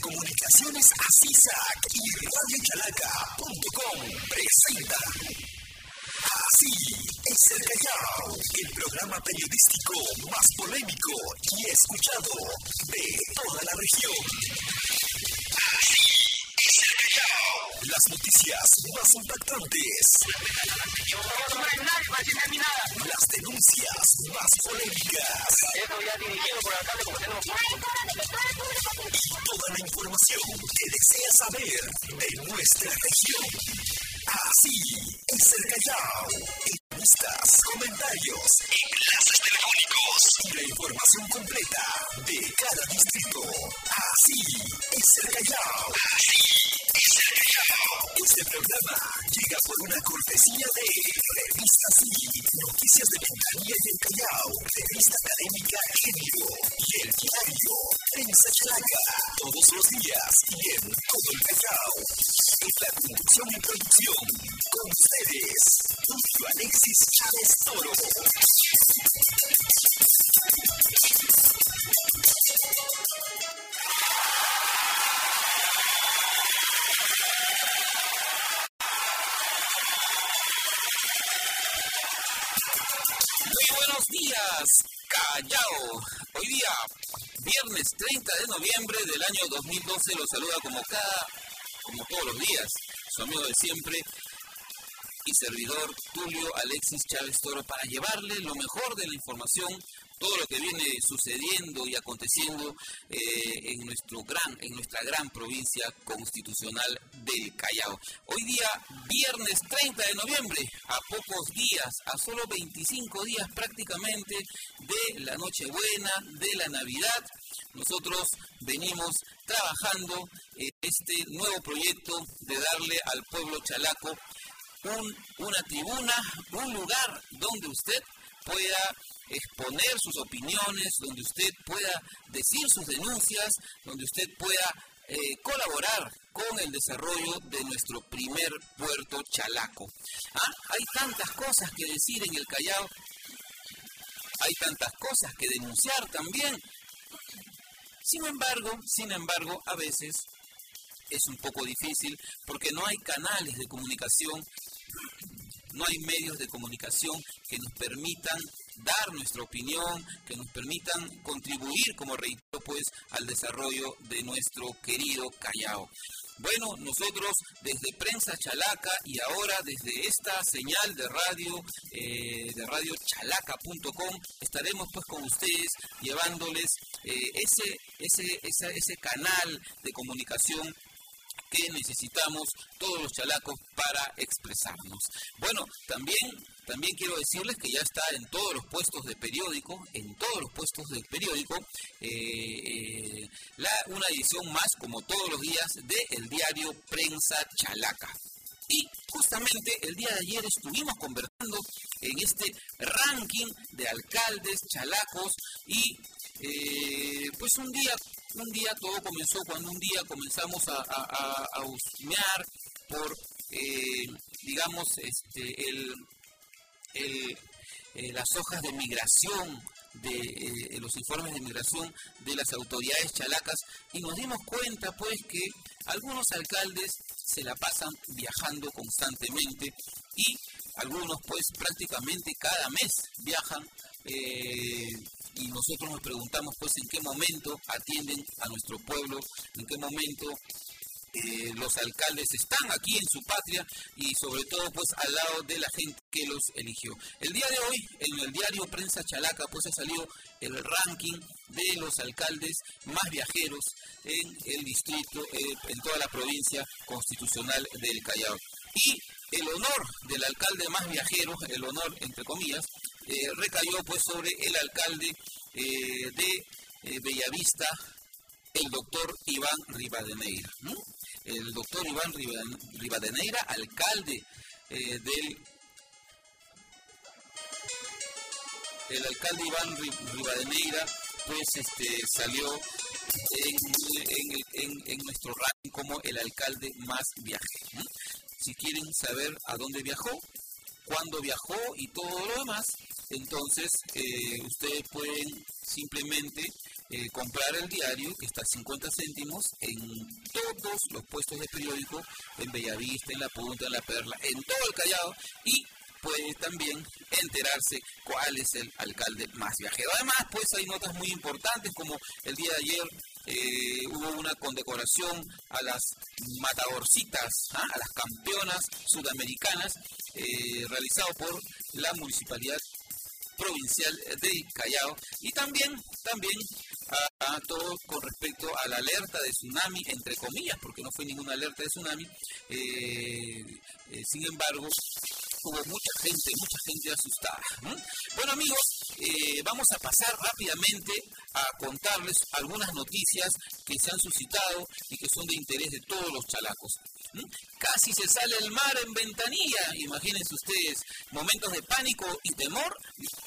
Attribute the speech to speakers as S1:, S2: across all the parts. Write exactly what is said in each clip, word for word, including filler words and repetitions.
S1: Comunicaciones ASISAC y radio chalaca punto com presentan Así es el Callao, el programa periodístico más polémico y escuchado de toda la región. Así es el Callao, las noticias más impactantes, las denuncias más polémicas,
S2: Esto ya dirigido por el alcalde como tenemos
S1: y toda la información que deseas saber de nuestra región. Así es el Callao. Entrevistas, comentarios, enlaces telefónicos y la información completa de cada distrito. Así es el Callao. Así es el Callao. Este programa llega por una cortesía de Revista Sí, Noticias de Ventanilla y el Callao, Revista Académica Género y el diario Prensa Chalaca. Todos los días y en todo el Callao. En la conducción y producción, con ustedes, Tulio Alexis Chávez Toro.
S3: Muy buenos días, Callao. Hoy día, viernes treinta de noviembre del año dos mil doce, los saluda como cada, como todos los días, su amigo de siempre y servidor Tulio Alexis Chávez Toro, para llevarle lo mejor de la información, todo lo que viene sucediendo y aconteciendo eh, en nuestro gran, en nuestra gran provincia constitucional del Callao. Hoy día, viernes treinta de noviembre, a pocos días, a solo veinticinco días prácticamente de la Nochebuena, de la Navidad, nosotros venimos trabajando en este nuevo proyecto de darle al pueblo chalaco un, una tribuna, un lugar donde usted pueda exponer sus opiniones, donde usted pueda decir sus denuncias, donde usted pueda eh, colaborar con el desarrollo de nuestro primer puerto chalaco. ¿Ah? Hay tantas cosas que decir en el Callao, hay tantas cosas que denunciar también. Sin embargo, sin embargo, a veces es un poco difícil porque no hay canales de comunicación, no hay medios de comunicación que nos permitan dar nuestra opinión, que nos permitan contribuir, como reitero, pues, al desarrollo de nuestro querido Callao. Bueno, nosotros desde Prensa Chalaca y ahora desde esta señal de radio, eh, de radio chalaca punto com, estaremos pues con ustedes llevándoles eh, ese, ese, esa, ese canal de comunicación que necesitamos todos los chalacos para expresarnos. Bueno, también, también quiero decirles que ya está en todos los puestos de periódico, en todos los puestos del periódico, eh, eh, la, una edición más, como todos los días, del diario Prensa Chalaca. Y justamente el día de ayer estuvimos conversando en este ranking de alcaldes chalacos y eh, pues un día, un día todo comenzó cuando un día comenzamos a, a, a, a husmear por, eh, digamos, este, el, el, eh, las hojas de migración, de eh, los informes de migración de las autoridades chalacas, y nos dimos cuenta pues que algunos alcaldes se la pasan viajando constantemente y algunos pues prácticamente cada mes viajan eh, y nosotros nos preguntamos pues en qué momento atienden a nuestro pueblo, en qué momento eh, los alcaldes están aquí en su patria y sobre todo pues al lado de la gente que los eligió. El día de hoy en el diario Prensa Chalaca pues ha salido el ranking de los alcaldes más viajeros en el distrito, eh, en toda la provincia constitucional del Callao. Y el honor del alcalde más viajero, el honor entre comillas, eh, recayó pues sobre el alcalde eh, de eh, Bellavista, el doctor Iván Rivadeneira. ¿no? El doctor Iván Rivadeneira, alcalde eh, del... El alcalde Iván Rivadeneira pues este salió en, en, en, en nuestro ranking como el alcalde más viajero. ¿no? Si quieren saber a dónde viajó, cuándo viajó y todo lo demás, entonces eh, ustedes pueden simplemente eh, comprar el diario, que está a cincuenta céntimos, en todos los puestos de periódico, en Bellavista, en La Punta, en La Perla, en todo el Callao, y puede también enterarse cuál es el alcalde más viajero. Además, pues hay notas muy importantes, como el día de ayer eh, hubo una condecoración a las matadorcitas, ¿ah? a las campeonas sudamericanas, eh, realizado por la Municipalidad Provincial de Callao, y también, también a, a todo con respecto a la alerta de tsunami, entre comillas, porque no fue ninguna alerta de tsunami. Eh, eh, sin embargo, hubo mucha gente, mucha gente asustada. ¿eh? Bueno, amigos, eh, vamos a pasar rápidamente a contarles algunas noticias que se han suscitado y que son de interés de todos los chalacos. ¿eh? Casi se sale el mar en Ventanilla, imagínense ustedes, momentos de pánico y temor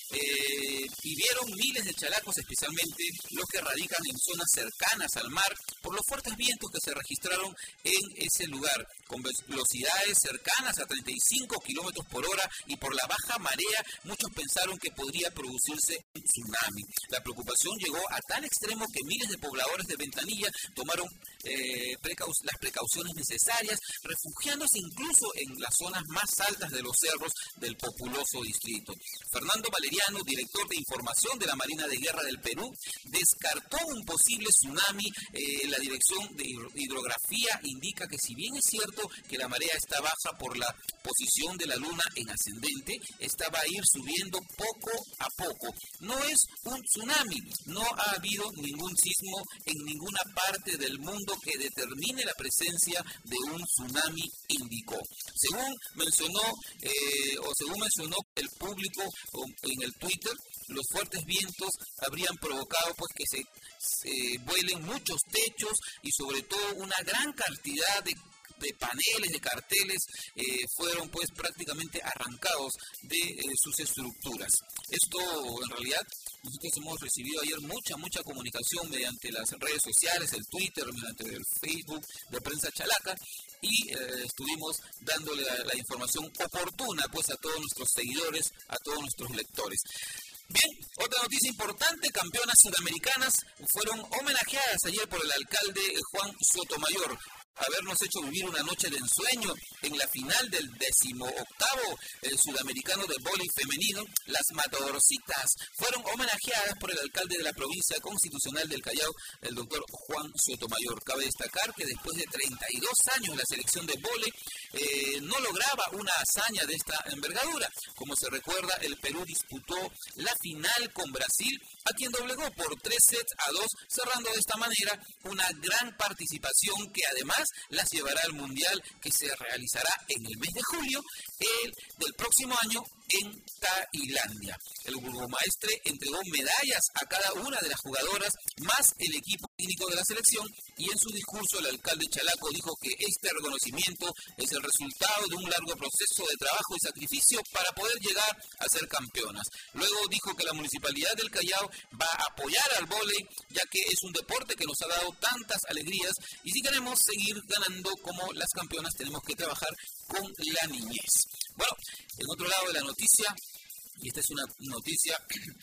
S3: eh, vivieron miles de chalacos, especialmente los que radican en zonas cercanas al mar, por los fuertes vientos que se registraron en ese lugar, con velocidades cercanas a treinta y cinco kilómetros por hora, y por la baja marea muchos pensaron que podría producirse un tsunami. La preocupación llegó a tal extremo que miles de pobladores de Ventanilla tomaron eh, precau las precauciones necesarias, refugiándose incluso en las zonas más altas de los cerros del populoso distrito. Fernando Valeriano, director de información de la Marina de Guerra del Perú, descartó un posible tsunami. Eh, la Dirección de Hidrografía indica que, si bien es cierto que la marea está baja por la posición de la luna en ascendente, esta va a ir subiendo poco a poco. No es un tsunami, no ha habido ningún sismo en ninguna parte del mundo que determine la presencia de un tsunami, indicó. Según mencionó, eh, o según mencionó el público en el Twitter, los fuertes vientos habrían provocado pues que se, se vuelen muchos techos y sobre todo una gran cantidad de de paneles, de carteles, eh, fueron pues prácticamente arrancados de eh, sus estructuras. Esto, en realidad, nosotros hemos recibido ayer mucha, mucha comunicación mediante las redes sociales, el Twitter, mediante el Facebook de Prensa Chalaca, y eh, estuvimos dándole la, la información oportuna pues a todos nuestros seguidores, a todos nuestros lectores. Bien, otra noticia importante: campeonas sudamericanas fueron homenajeadas ayer por el alcalde Juan Sotomayor. Habernos hecho vivir una noche de ensueño en la final del decimoctavo el sudamericano de vóley femenino, las matadorcitas fueron homenajeadas por el alcalde de la provincia constitucional del Callao, el doctor Juan Sotomayor. Cabe destacar que después de treinta y dos años la selección de vóley eh, no lograba una hazaña de esta envergadura. Como se recuerda, el Perú disputó la final con Brasil, a quien doblegó por tres sets a dos, cerrando de esta manera una gran participación que además las llevará al Mundial, que se realizará en el mes de julio el, del próximo año en Tailandia. El burgomaestre entregó medallas a cada una de las jugadoras, más el equipo técnico de la selección, y en su discurso el alcalde Chalaco dijo que este reconocimiento es el resultado de un largo proceso de trabajo y sacrificio para poder llegar a ser campeonas. Luego dijo que la Municipalidad del Callao va a apoyar al vóley, ya que es un deporte que nos ha dado tantas alegrías, y si queremos seguir ganando como las campeonas tenemos que trabajar con la niñez. Bueno, en otro lado de la noticia, y esta es una noticia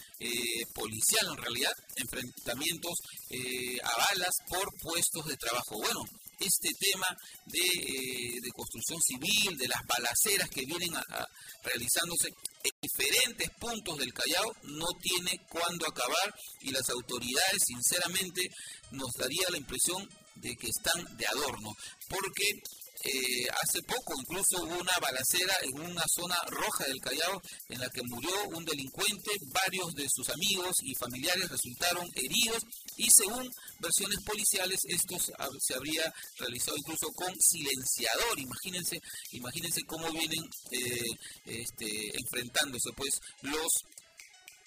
S3: eh, policial en realidad, enfrentamientos eh, a balas por puestos de trabajo. Bueno, este tema de, eh, de construcción civil, de las balaceras que vienen a, a realizándose en diferentes puntos del Callao, no tiene cuándo acabar, y las autoridades sinceramente nos daría la impresión de que están de adorno, porque Eh, hace poco incluso hubo una balacera en una zona roja del Callao en la que murió un delincuente, varios de sus amigos y familiares resultaron heridos, y según versiones policiales esto se habría realizado incluso con silenciador. Imagínense, imagínense cómo vienen eh, este, enfrentándose pues los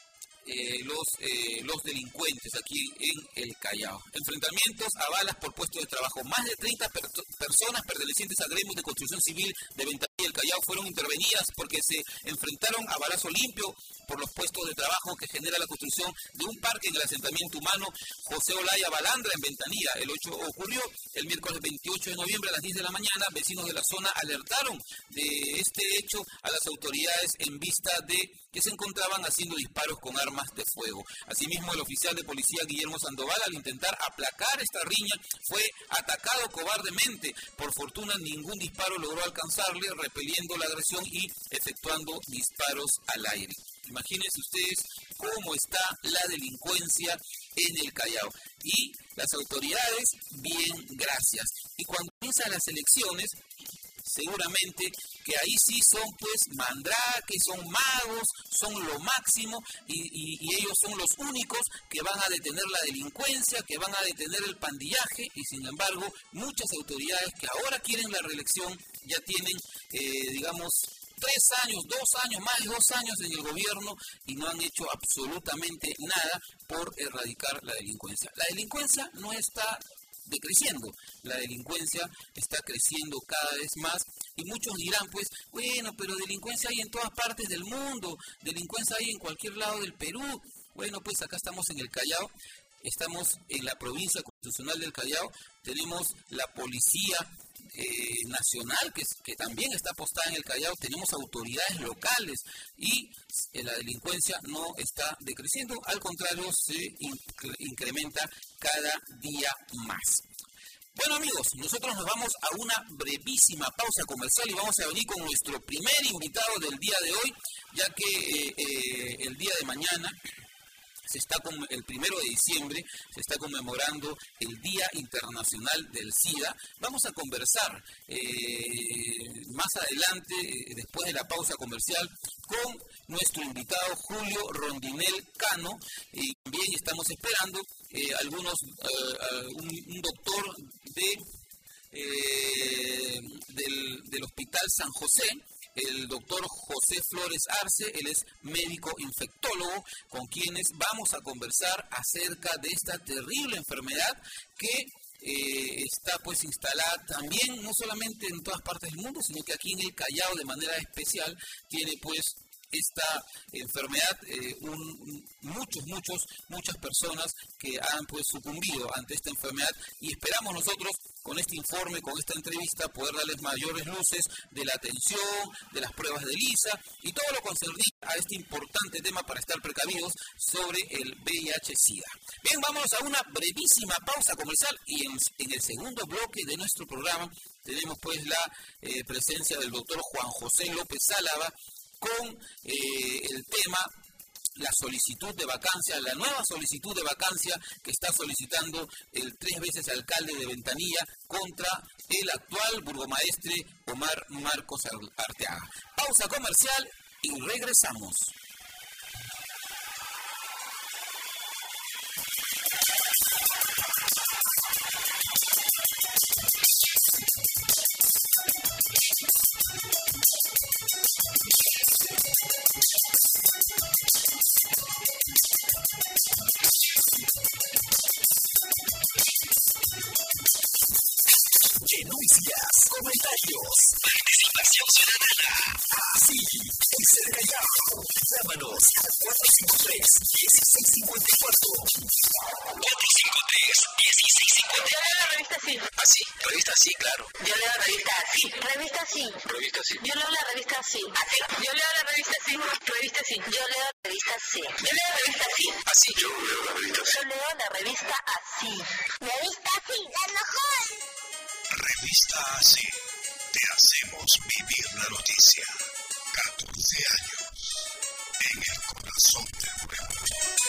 S3: eh, los, eh, los delincuentes aquí en el Callao. Enfrentamientos a balas por puesto de trabajo. Más de treinta per- personas pertenecientes a gremios de construcción civil de Ventanilla y el Callao fueron intervenidas porque se enfrentaron a balazo limpio por los puestos de trabajo que genera la construcción de un parque en el asentamiento humano José Olaya Balandra en Ventanilla. El hecho ocurrió el miércoles veintiocho de noviembre a las diez de la mañana. Vecinos de la zona alertaron de este hecho a las autoridades en vista de que se encontraban haciendo disparos con armas de fuego. Asimismo, el oficial de policía Guillermo Sandoval, al intentar aplacar esta riña, fue atacado cobardemente. Por fortuna, ningún disparo logró alcanzarle, repeliendo la agresión y efectuando disparos al aire. Imagínense ustedes cómo está la delincuencia en el Callao. Y las autoridades, bien, gracias. Y cuando comienzan las elecciones, seguramente que ahí sí son pues mandraques, son magos, son lo máximo y, y, y ellos son los únicos que van a detener la delincuencia, que van a detener el pandillaje y sin embargo muchas autoridades que ahora quieren la reelección ya tienen, eh, digamos, tres años, dos años, más de dos años en el gobierno y no han hecho absolutamente nada por erradicar la delincuencia. La delincuencia no está decreciendo, la delincuencia está creciendo cada vez más y muchos dirán pues, bueno, pero delincuencia hay en todas partes del mundo, delincuencia hay en cualquier lado del Perú. Bueno, pues acá estamos en el Callao, estamos en la provincia constitucional del Callao, tenemos la policía Eh, nacional que, que también está apostada en el Callao, tenemos autoridades locales y eh, la delincuencia no está decreciendo, al contrario se inc- incrementa cada día más. Bueno amigos, nosotros nos vamos a una brevísima pausa comercial y vamos a venir con nuestro primer invitado del día de hoy, ya que eh, eh, el día de mañana se está con el primero de diciembre, se está conmemorando el Día Internacional del SIDA. Vamos a conversar eh, más adelante, eh, después de la pausa comercial, con nuestro invitado Julio Rondinel Cano. Y también estamos esperando eh, algunos, eh, un, un doctor de, eh, del, del Hospital San José, el doctor José Flores Arce. Él es médico infectólogo, con quienes vamos a conversar acerca de esta terrible enfermedad que eh, está pues instalada también, no solamente en todas partes del mundo, sino que aquí en el Callao de manera especial tiene pues esta enfermedad, eh, un, muchos, muchos, muchas personas que han pues sucumbido ante esta enfermedad y esperamos nosotros con este informe, con esta entrevista, poder darles mayores luces de la atención, de las pruebas de ELISA y todo lo concerniente a este importante tema para estar precavidos sobre el V I H SIDA. Bien, vámonos a una brevísima pausa comercial y en, en el segundo bloque de nuestro programa tenemos pues la eh, presencia del doctor Juan José López Álava con eh, el tema la solicitud de vacancia, la nueva solicitud de vacancia que está solicitando el tres veces alcalde de Ventanilla contra el actual burgomaestre Omar Marcos Arteaga. Pausa comercial y regresamos.
S1: Denuncias, comentarios, participación ciudadana. Así es el Callao. Llámanos al cuatro cinco tres, uno seis cinco cuatro. cuatro cinco tres, uno seis cinco cuatro.
S2: Yo leo la revista Sí.
S3: ¿Ah, sí? ¿Revista Sí? Claro.
S2: Yo leo la revista Sí. Revista Sí.
S3: Revista Sí.
S2: Yo leo la revista Sí. Así. Yo leo la revista Sí. Revista Sí. Yo leo la revista Sí. Yo leo la revista Sí.
S3: Así. Yo leo la revista Sí.
S2: Yo leo la revista Así. Revista Sí, la mejor.
S1: Revista Así. Te hacemos vivir la noticia. catorce años. En el corazón del pueblo.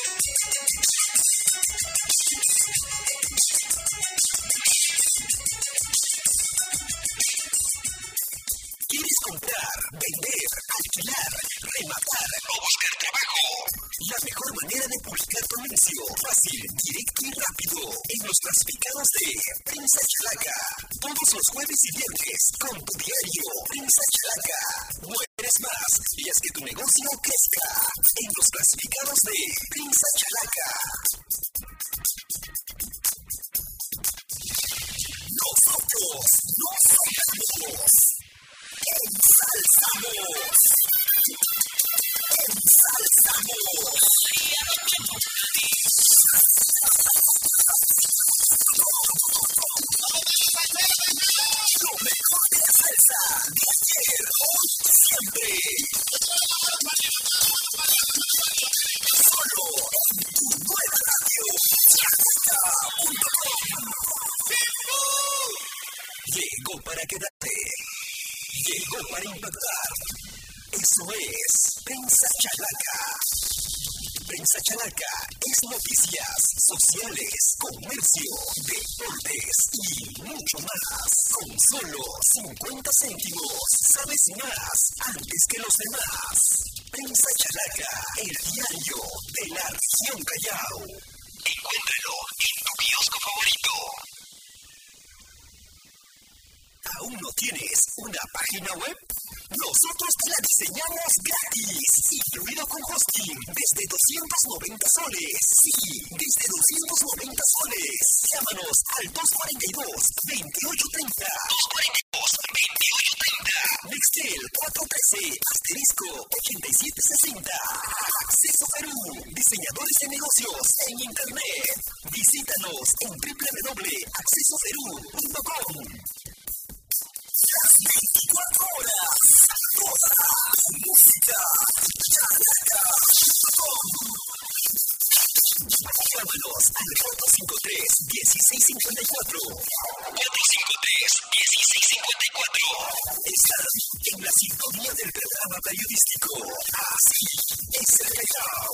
S1: ¿Quieres comprar, vender, alquilar, rematar o buscar trabajo? La mejor manera de publicar tu anuncio, fácil, directo y rápido, en los clasificados de Prensa Chalaca. Todos los jueves y viernes, con tu diario Prensa Chalaca. Eres más y haz que tu negocio crezca en los clasificados de Prensa Chalaca. Nosotros nos ensalzamos. Ensalzamos. Ensalzamos. Lo mejor de la salsa de ayer, hoy y siempre. Solo en tu nueva radio, chalaca punto com. Llegó para quedarte. Llegó para impactar. Eso es Prensa Chalaca. Prensa Chalaca es noticias, sociales, comercio, deportes y mucho más. Con solo cincuenta céntimos, sabes más antes que los demás. Prensa Chalaca, el diario de la región Callao. Encuéntralo en tu kiosco favorito. ¿Aún no tienes una página web? Nosotros te la diseñamos gratis, incluido con hosting, desde doscientos noventa soles. Sí, desde doscientos noventa soles. Llámanos al dos cuarenta y dos, veintiocho treinta. dos cuarenta y dos, veintiocho treinta. Nextel cuatro trece, asterisco ochenta y siete sesenta. Acceso Perú, diseñadores de negocios en internet. Visítanos en doble u doble u doble punto acceso perú punto com. Las veinticuatro horas, toda tu música, chalaca punto com. Llámanos al cuatro cinco tres, dieciséis cincuenta y cuatro. cuatro cinco tres, dieciséis cincuenta y cuatro. Están en la sintonía del programa periodístico. Así es el Callao.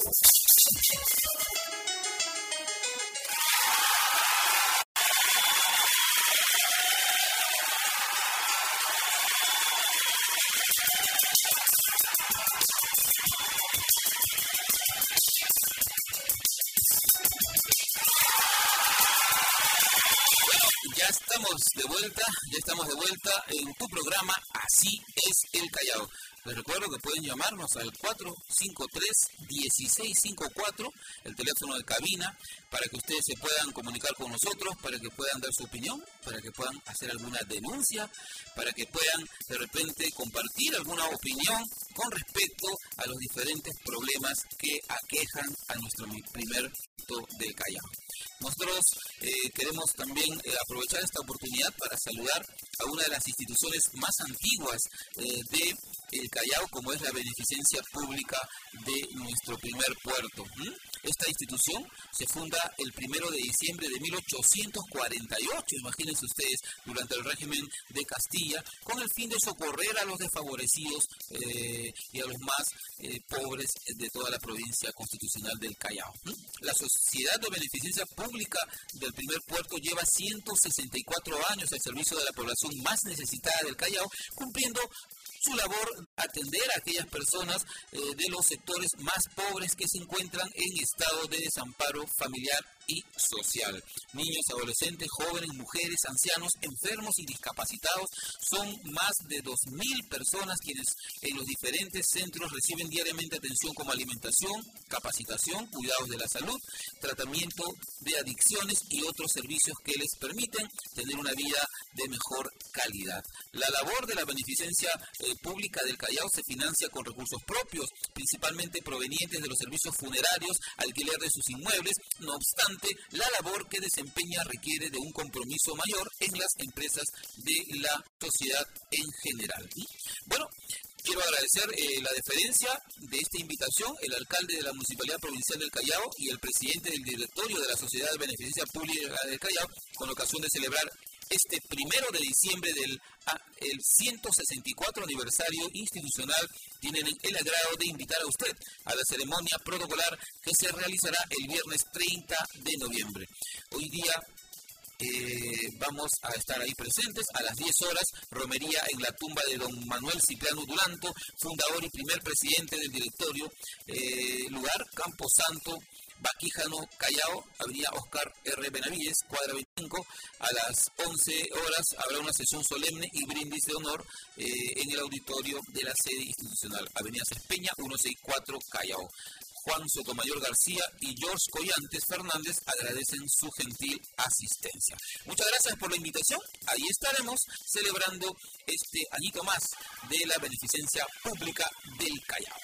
S3: Ya estamos de vuelta, ya estamos de vuelta en tu programa Así es el Callao. Les recuerdo que pueden llamarnos al cuatro cinco tres, dieciséis cincuenta y cuatro, el teléfono de cabina, para que ustedes se puedan comunicar con nosotros, para que puedan dar su opinión, para que puedan hacer alguna denuncia, para que puedan de repente compartir alguna opinión con respecto a los diferentes problemas que aquejan a nuestro primer puerto del Callao. Nosotros eh, queremos también eh, aprovechar esta oportunidad para saludar a una de las instituciones más antiguas eh, de el Callao, como es la Beneficencia Pública de nuestro primer puerto. ¿Mm? Esta institución se funda el primero de diciembre de mil ochocientos cuarenta y ocho, imagínense ustedes, durante el régimen de Castilla, con el fin de socorrer a los desfavorecidos eh, y a los más eh, pobres de toda la provincia constitucional del Callao. ¿Mm? La Sociedad de Beneficencia Pública del primer puerto lleva ciento sesenta y cuatro años al servicio de la población más necesitada del Callao, cumpliendo su labor atender a aquellas personas eh, de los sectores más pobres que se encuentran en estado de desamparo familiar y social. Niños, adolescentes, jóvenes, mujeres, ancianos, enfermos y discapacitados son más de dos mil personas quienes en los diferentes centros reciben diariamente atención como alimentación, capacitación, cuidados de la salud, tratamiento de adicciones y otros servicios que les permiten tener una vida de mejor calidad. La labor de la beneficencia eh, pública del Callao se financia con recursos propios, principalmente provenientes de los servicios funerarios, alquiler de sus inmuebles. No obstante, la labor que desempeña requiere de un compromiso mayor en las empresas de la sociedad en general. Bueno, quiero agradecer eh, la deferencia de esta invitación, el alcalde de la Municipalidad Provincial del Callao y el presidente del directorio de la Sociedad de Beneficencia Pública del Callao, con ocasión de celebrar este primero de diciembre del ah, el ciento sesenta y cuatro aniversario institucional. Tienen el agrado de invitar a usted a la ceremonia protocolar que se realizará el viernes treinta de noviembre. Hoy día Eh, vamos a estar ahí presentes a las diez horas, romería en la tumba de don Manuel Cipriano Duranto, fundador y primer presidente del directorio, eh, lugar Camposanto, Baquijano, Callao, avenida Oscar R. Benavides, cuadra veinticinco. A las once horas habrá una sesión solemne y brindis de honor eh, en el auditorio de la sede institucional, avenida Cespeña, ciento sesenta y cuatro, Callao. Juan Sotomayor García y George Collantes Fernández agradecen su gentil asistencia. Muchas gracias por la invitación. Ahí estaremos celebrando este añito más de la beneficencia pública del Callao.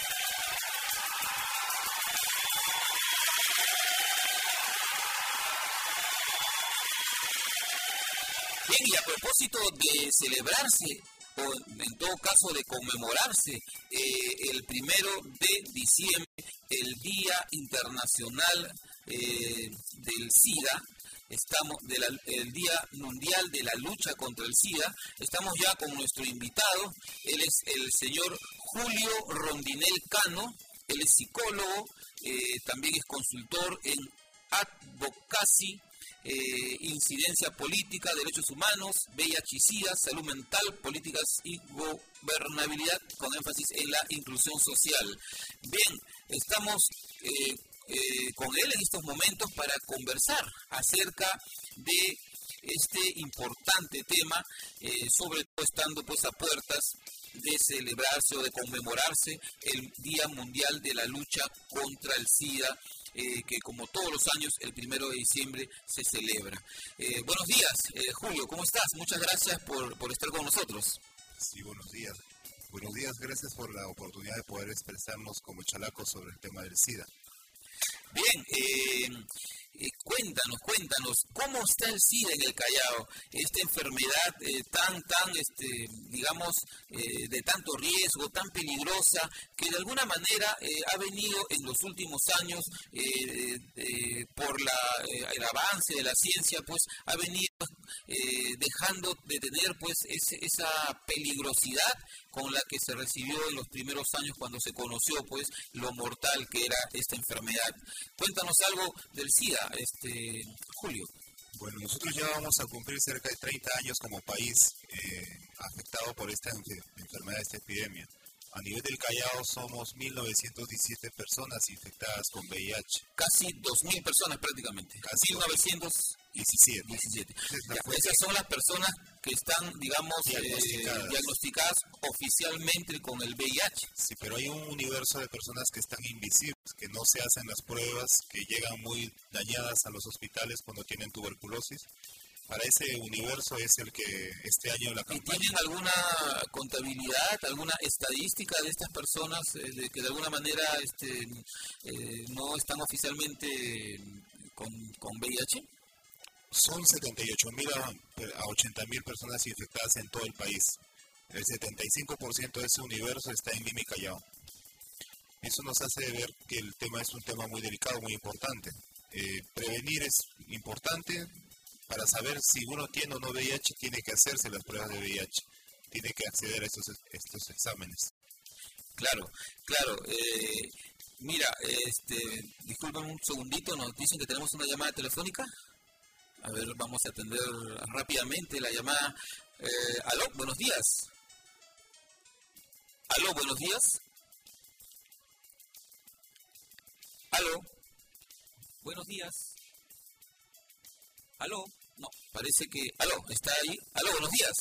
S3: Bien, y a propósito de celebrarse, o en todo caso de conmemorarse, eh, el primero de diciembre, el Día Internacional eh, del SIDA, estamos de la, el Día Mundial de la Lucha contra el SIDA, estamos ya con nuestro invitado. Él es el señor Julio Rondinel Cano. Él es psicólogo, eh, también es consultor en advocacy, Eh, incidencia política, derechos humanos, V I H y SIDA, salud mental, políticas y gobernabilidad, con énfasis en la inclusión social. Bien, estamos eh, eh, con él en estos momentos para conversar acerca de este importante tema, eh, sobre todo estando pues a puertas de celebrarse o de conmemorarse el Día Mundial de la Lucha contra el SIDA, Eh, que como todos los años, el primero de diciembre se celebra. Eh, buenos días, eh, Julio, ¿cómo estás? Muchas gracias por, por estar con nosotros.
S4: Sí, buenos días. Buenos días, gracias por la oportunidad de poder expresarnos como chalacos sobre el tema del SIDA.
S3: Bien, eh, eh, cuéntanos, cuéntanos, ¿cómo está el SIDA en el Callao? Esta enfermedad eh, tan, tan, este, digamos, eh, de tanto riesgo, tan peligrosa, que de alguna manera eh, ha venido en los últimos años, eh, eh, por la, eh, el avance de la ciencia, pues ha venido eh, dejando de tener pues ese, esa peligrosidad con la que se recibió en los primeros años cuando se conoció pues lo mortal que era esta enfermedad. Cuéntanos algo del SIDA, este Julio.
S4: Bueno, nosotros ya vamos a cumplir cerca de treinta años como país eh, afectado por esta enfermedad, esta epidemia. A nivel del Callao somos mil novecientas diecisiete personas infectadas con V I H.
S3: Casi dos mil personas prácticamente.
S4: Casi
S3: mil novecientos diecisiete. Ya, esas son las personas que están, digamos, diagnosticadas. Eh, diagnosticadas oficialmente con el V I H.
S4: Sí, pero hay un universo de personas que están invisibles, que no se hacen las pruebas, que llegan muy dañadas a los hospitales cuando tienen tuberculosis. Para ese universo es el que este año la campaña...
S3: ¿Y tienen alguna contabilidad, alguna estadística de estas personas eh, de que de alguna manera este, eh, no están oficialmente con, con V I H?
S4: Son setenta y ocho mil a ochenta mil personas infectadas en todo el país. El setenta y cinco por ciento de ese universo está en Lima y Callao. Eso nos hace ver que el tema es un tema muy delicado, muy importante. Eh, prevenir es importante. Para saber si uno tiene o no V I H, tiene que hacerse las pruebas de V I H. Tiene que acceder a estos, estos exámenes.
S3: Claro, claro. Eh, mira, este, disculpen un segundito, nos dicen que tenemos una llamada telefónica. A ver, vamos a atender rápidamente la llamada. Eh, aló, buenos días. Aló, buenos días. Aló, buenos días. Aló, no, parece que... Aló, ¿está ahí? Aló, buenos días.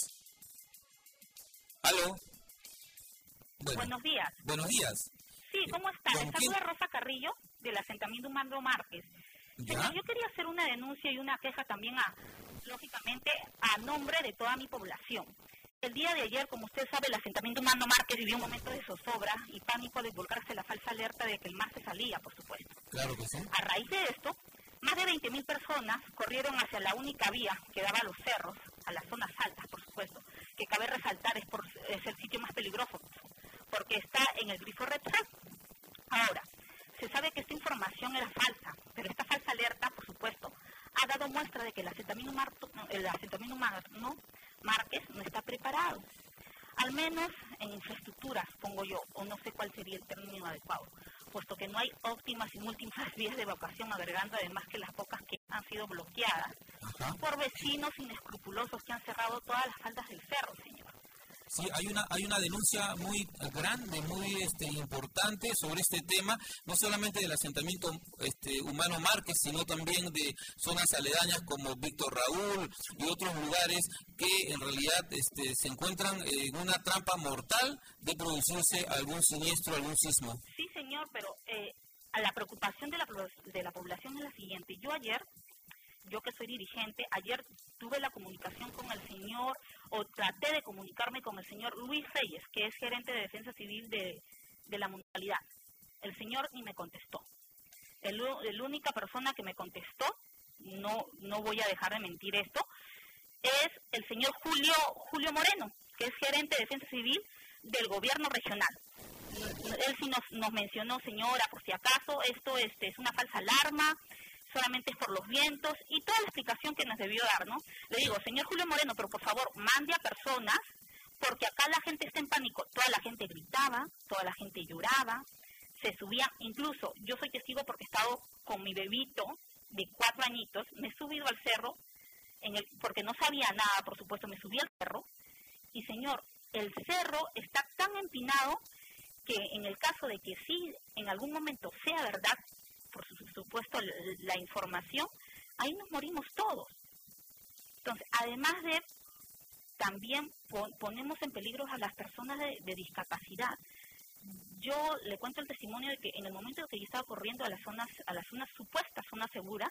S3: Aló.
S5: Bueno, buenos días.
S3: Buenos días.
S5: Sí, ¿cómo está? Les saluda Rosa Carrillo, del asentamiento Humano Márquez. Señor, yo quería hacer una denuncia y una queja también, a, lógicamente, a nombre de toda mi población. El día de ayer, como usted sabe, el asentamiento Humano Márquez vivió un momento de zozobra y pánico al divulgarse la falsa alerta de que el mar se salía, por supuesto.
S3: Claro que sí.
S5: A raíz de esto, más de veinte mil personas corrieron hacia la única vía que daba a los cerros, a las zonas altas, por supuesto, que cabe resaltar es, por, es el sitio más peligroso, porque está en el grifo red flag. Ahora, se sabe que esta información era falsa, pero esta falsa alerta, por supuesto, ha dado muestra de que el asentamiento, Mar, el asentamiento Humano Márquez no está preparado. Al menos en infraestructuras, pongo yo, o no sé cuál sería el término adecuado, puesto que no hay óptimas y múltiples vías de evacuación, agregando además que las pocas que han sido bloqueadas Ajá. por vecinos inescrupulosos que han cerrado todas las faldas del cerro, señor.
S3: Sí, hay una hay una denuncia muy grande, muy este, importante sobre este tema, no solamente del asentamiento este, Humano Márquez, sino también de zonas aledañas como Víctor Raúl y otros lugares que en realidad este, se encuentran en una trampa mortal de producirse algún siniestro, algún sismo.
S5: Sí, señor, pero eh, a la preocupación de la, de la población es la siguiente. Yo ayer, yo que soy dirigente, ayer tuve la comunicación con el señor, o traté de comunicarme con el señor Luis Reyes, que es gerente de Defensa Civil de, de la municipalidad. El señor ni me contestó. El, la única persona que me contestó, no, no voy a dejar de mentir esto, es el señor Julio, Julio Moreno, que es gerente de Defensa Civil del gobierno regional. Él sí nos, nos mencionó, señora, por si acaso, esto este, es una falsa alarma, solamente es por los vientos, y toda la explicación que nos debió dar, ¿no? Le digo, señor Julio Moreno, pero por favor, mande a personas, porque acá la gente está en pánico. Toda la gente gritaba, toda la gente lloraba, se subía, incluso yo soy testigo porque he estado con mi bebito de cuatro añitos, me he subido al cerro, en el, porque no sabía nada, por supuesto, me subí al cerro, y señor, el cerro está tan empinado que en el caso de que sí, en algún momento sea verdad, por supuesto, la información, ahí nos morimos todos. Entonces, además de, también pon, ponemos en peligro a las personas de, de discapacidad. Yo le cuento el testimonio de que en el momento en que yo estaba corriendo a las zonas, a las zonas supuestas zonas seguras,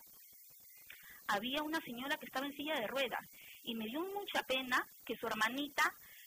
S5: había una señora que estaba en silla de ruedas y me dio mucha pena que su hermanita,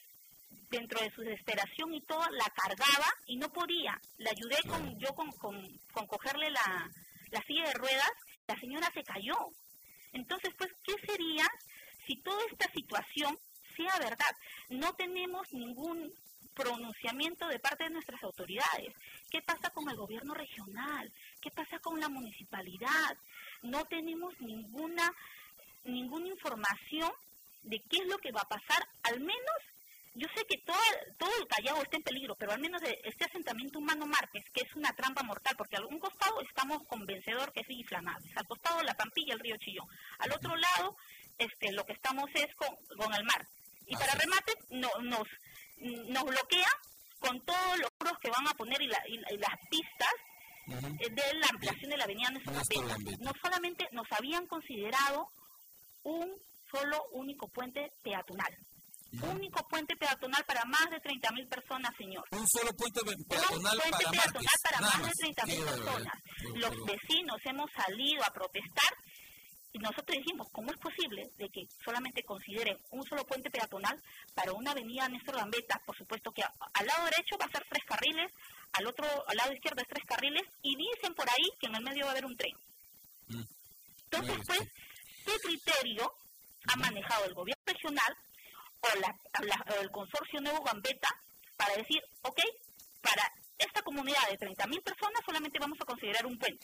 S5: dentro de su desesperación y todo, la cargaba y no podía. La ayudé con yo con, con, con cogerle la, la silla de ruedas, la señora se cayó. Entonces, pues, ¿qué sería si toda esta situación sea verdad? No tenemos ningún pronunciamiento de parte de nuestras autoridades. ¿Qué pasa con el gobierno regional? ¿Qué pasa con la municipalidad? No tenemos ninguna, ninguna información de qué es lo que va a pasar, al menos. Yo sé que todo, todo el Callao está en peligro, pero al menos de este asentamiento Humano Márquez, que es una trampa mortal, porque al un costado estamos con Vencedor, que es inflamable, al costado la Pampilla, el río Chillón, al otro lado este, lo que estamos es con, con el mar. Y para remate no, nos, nos bloquea con todos los muros que van a poner y, la, y, y las pistas uh-huh. de la ampliación de la avenida Néstor Gambetta. No solamente nos habían considerado un solo único puente peatonal. No. Único puente peatonal para más de treinta mil personas, señor.
S3: Un solo puente peatonal,
S5: Un puente
S3: para,
S5: peatonal para más, más de treinta mil
S3: Qué
S5: personas. Qué Los qué vecinos hemos salido a protestar y nosotros dijimos, ¿cómo es posible de que solamente consideren un solo puente peatonal para una avenida Néstor Gambetta? Por supuesto que a, al lado derecho va a ser tres carriles, al otro, al lado izquierdo es tres carriles, y dicen por ahí que en el medio va a haber un tren. Mm. Entonces, pues, ¿qué criterio mm. ha manejado el gobierno regional o la, la, el consorcio Nuevo Gambetta para decir, ok, para esta comunidad de treinta mil personas solamente vamos a considerar un puente?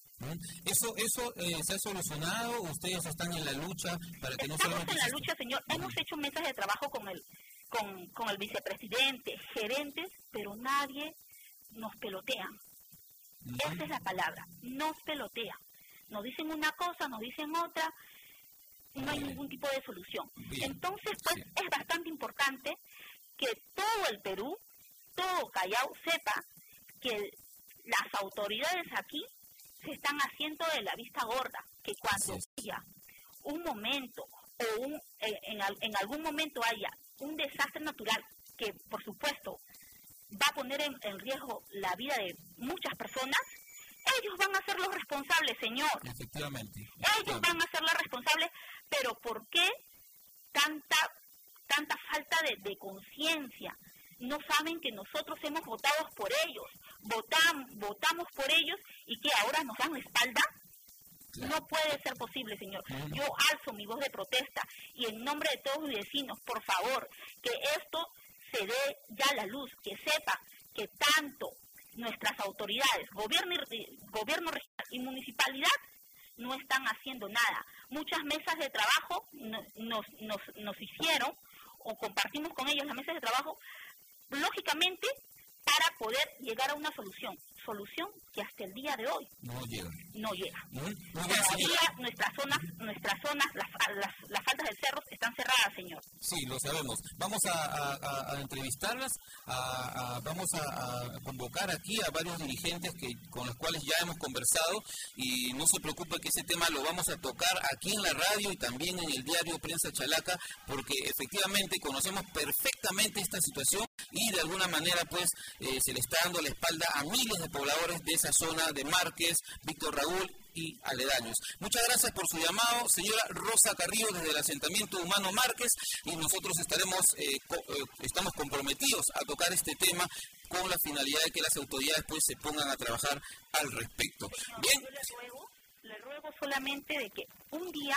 S3: ¿Eso eso eh, se ha solucionado? ¿Ustedes están en la lucha para que
S5: Estamos
S3: no solamente...
S5: en la lucha, señor. Uh-huh. Hemos hecho mesas de trabajo con el, con, con el vicepresidente, gerentes, pero nadie nos pelotea. Uh-huh. Esa es la palabra, nos pelotea. Nos dicen una cosa, nos dicen otra, no hay ningún tipo de solución. Bien. Entonces, pues, sí. es bastante importante que todo el Perú, todo Callao, sepa que las autoridades aquí se están haciendo de la vista gorda, que cuando sí. haya un momento o un, eh, en, en algún momento haya un desastre natural que, por supuesto, va a poner en, en riesgo la vida de muchas personas, ellos van a ser los responsables, señor.
S3: Efectivamente.
S5: Ellos van a ser los responsables, pero ¿por qué tanta tanta falta de, de conciencia? No saben que nosotros hemos votado por ellos, votam, votamos por ellos y que ahora nos dan la espalda. Claro. No puede ser posible, señor. Uh-huh. Yo alzo mi voz de protesta y en nombre de todos mis vecinos, por favor, que esto se dé ya a la luz, que sepa que tanto nuestras autoridades, gobierno, y, gobierno regional y municipalidad, no están haciendo nada. Muchas mesas de trabajo no, nos, nos, nos hicieron o compartimos con ellos las mesas de trabajo, lógicamente, para poder llegar a una solución. solución que hasta el día de hoy
S3: no llega.
S5: No llega.
S3: Muy, muy bien,
S5: Todavía nuestras zonas, nuestras zonas, las, las, las faldas del cerro están cerradas, señor.
S3: Sí, lo sabemos. Vamos a, a, a, a entrevistarlas, a, a, vamos a, a convocar aquí a varios dirigentes que con los cuales ya hemos conversado y no se preocupe que ese tema lo vamos a tocar aquí en la radio y también en el diario Prensa Chalaca, porque efectivamente conocemos perfectamente esta situación y de alguna manera pues eh, se le está dando la espalda a miles de pobladores de esa zona de Márquez, Víctor Raúl y aledaños. Muchas gracias por su llamado, señora Rosa Carrillo, desde el asentamiento humano Márquez, y nosotros estaremos, eh, co eh, estamos comprometidos a tocar este tema con la finalidad de que las autoridades pues se pongan a trabajar al respecto.
S5: Señor,
S3: Bien.
S5: Yo le ruego, le ruego solamente de que un día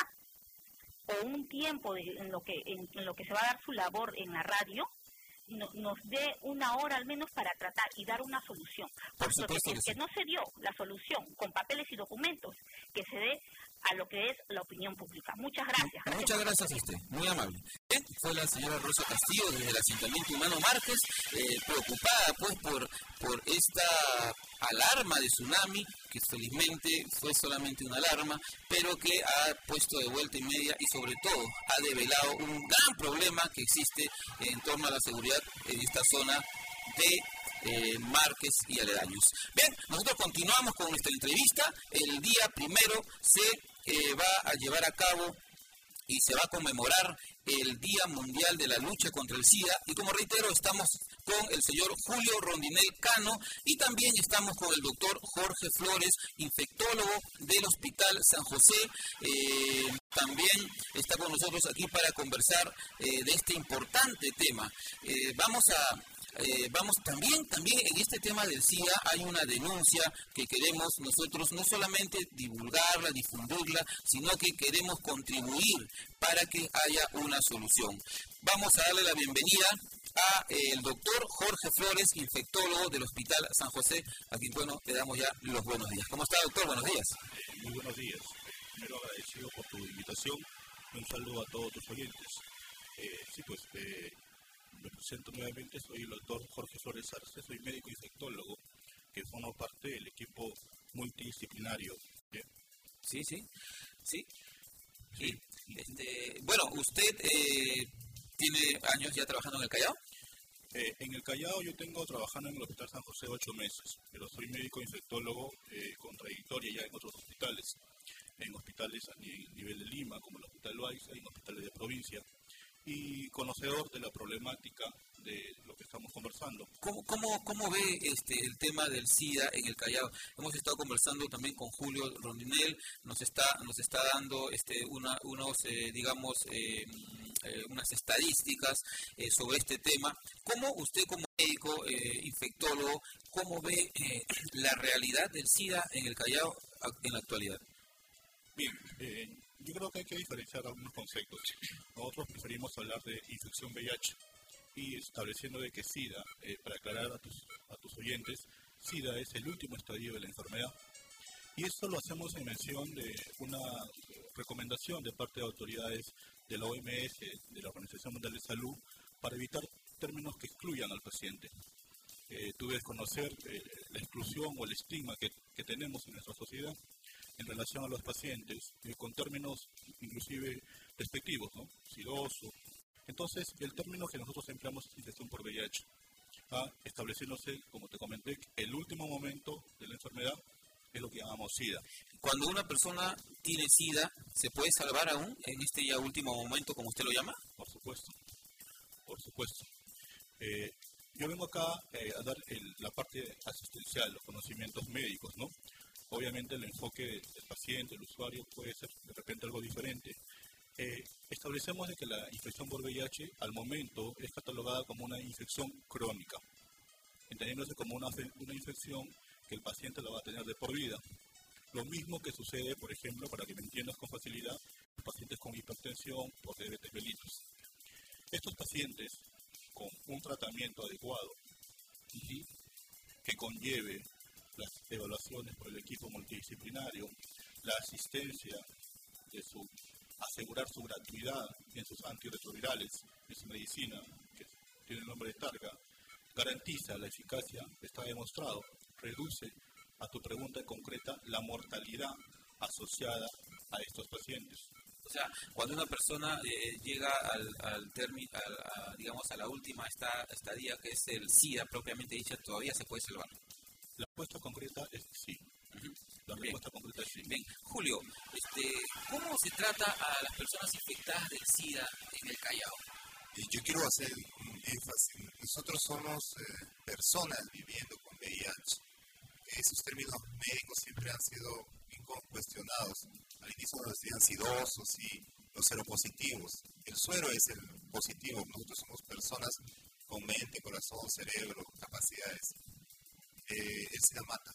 S5: o un tiempo de, en lo que en, en lo que se va a dar su labor en la radio, No, nos dé una hora al menos para tratar y dar una solución.
S3: Por
S5: Porque
S3: supuesto
S5: que,
S3: que
S5: que
S3: sí.
S5: no se dio la solución con papeles y documentos, que se dé a lo que es la opinión pública. Muchas gracias. gracias
S3: Muchas gracias a usted, muy amable. Bien, fue la señora Rosa Castillo desde el asentamiento humano Márquez, eh, preocupada pues por, por esta alarma de tsunami, que felizmente fue solamente una alarma, pero que ha puesto de vuelta y media y sobre todo ha develado un gran problema que existe en torno a la seguridad en esta zona de eh, Márquez y aledaños. Bien, nosotros continuamos con nuestra entrevista. El día primero se eh, va a llevar a cabo y se va a conmemorar el Día Mundial de la Lucha contra el SIDA, y como reitero, estamos con el señor Julio Rondinel Cano y también estamos con el doctor Jorge Flores, infectólogo del Hospital San José. Eh, también está con nosotros aquí para conversar eh, de este importante tema. Eh, vamos a Eh, vamos, también, también en este tema del SIDA hay una denuncia que queremos nosotros no solamente divulgarla, difundirla, sino que queremos contribuir para que haya una solución. Vamos a darle la bienvenida a eh, el doctor Jorge Flores, infectólogo del Hospital San José, a quien, bueno, le damos ya los buenos días. ¿Cómo está, doctor? Buenos días.
S6: Eh, muy buenos días. Primero agradecido por tu invitación y un saludo a todos tus oyentes. Eh, sí, pues... Eh, Me presento nuevamente, soy el doctor Jorge Flores Arce, soy médico infectólogo que forma parte del equipo multidisciplinario. ¿Bien?
S3: Sí, sí, sí. sí. Este, bueno, ¿usted eh, tiene años ya trabajando en el Callao?
S6: Eh, en el Callao yo tengo trabajando en el Hospital San José ocho meses, pero soy médico infectólogo eh, con trayectoria ya en otros hospitales, en hospitales a nivel de Lima, como el Hospital Loaiza, y en hospitales de provincia, y conocedor de la problemática de lo que estamos conversando.
S3: ¿Cómo, cómo, cómo ve este, el tema del SIDA en el Callao? Hemos estado conversando también con Julio Rondinel, nos está, nos está dando este, una, unos, eh, digamos, eh, eh, unas estadísticas eh, sobre este tema. ¿Cómo usted como médico, eh, infectólogo, cómo ve eh, la realidad del SIDA en el Callao en la actualidad?
S6: Bien, eh, yo creo que hay que diferenciar algunos conceptos. Nosotros preferimos hablar de infección V I H y estableciendo de que SIDA, eh, para aclarar a tus, a tus oyentes, SIDA es el último estadio de la enfermedad. Y esto lo hacemos en mención de una recomendación de parte de autoridades de la O M S, de la Organización Mundial de Salud, para evitar términos que excluyan al paciente. Eh, tú debes conocer eh, la exclusión o el estigma que, que tenemos en nuestra sociedad en relación a los pacientes, eh, con términos inclusive despectivos, ¿no? Sidoso. Entonces, el término que nosotros empleamos es infección por V I H, ¿ah? Estableciéndose, como te comenté, el último momento de la enfermedad es lo que llamamos SIDA.
S3: Cuando una persona tiene SIDA, ¿se puede salvar aún en este ya último momento, como usted lo llama?
S6: Por supuesto, por supuesto. Eh, yo vengo acá eh, a dar el, la parte asistencial, los conocimientos médicos, ¿no? Obviamente el enfoque del paciente, el usuario, puede ser de repente algo diferente. Eh, establecemos de que la infección por V I H al momento es catalogada como una infección crónica, entendiéndose como una, una infección que el paciente la va a tener de por vida. Lo mismo que sucede, por ejemplo, para que me entiendas con facilidad, los pacientes con hipertensión o diabetes mellitus. Estos pacientes con un tratamiento adecuado y que conlleve las evaluaciones por el equipo multidisciplinario, la asistencia de su, asegurar su gratuidad en sus antirretrovirales, en su medicina, que tiene el nombre de Targa, garantiza la eficacia, está demostrado, reduce, a tu pregunta concreta, la mortalidad asociada a estos pacientes.
S3: O sea, cuando una persona eh, llega al, al término, a, digamos, a la última esta, estadía, que es el SIDA propiamente dicha, todavía se puede salvar.
S6: La respuesta concreta es sí.
S3: Uh-huh.
S6: La
S3: Bien.
S6: respuesta concreta es sí.
S3: Bien, Julio, este, ¿cómo se trata a las personas infectadas del SIDA en el Callao?
S4: Y yo quiero hacer un énfasis. Nosotros somos eh, personas viviendo con V I H. Esos términos médicos siempre han sido cuestionados. Al inicio nos decían sidosos y los seropositivos. El suero es el positivo. Nosotros somos personas con mente, corazón, cerebro, capacidades. Eh, el SIDA mata.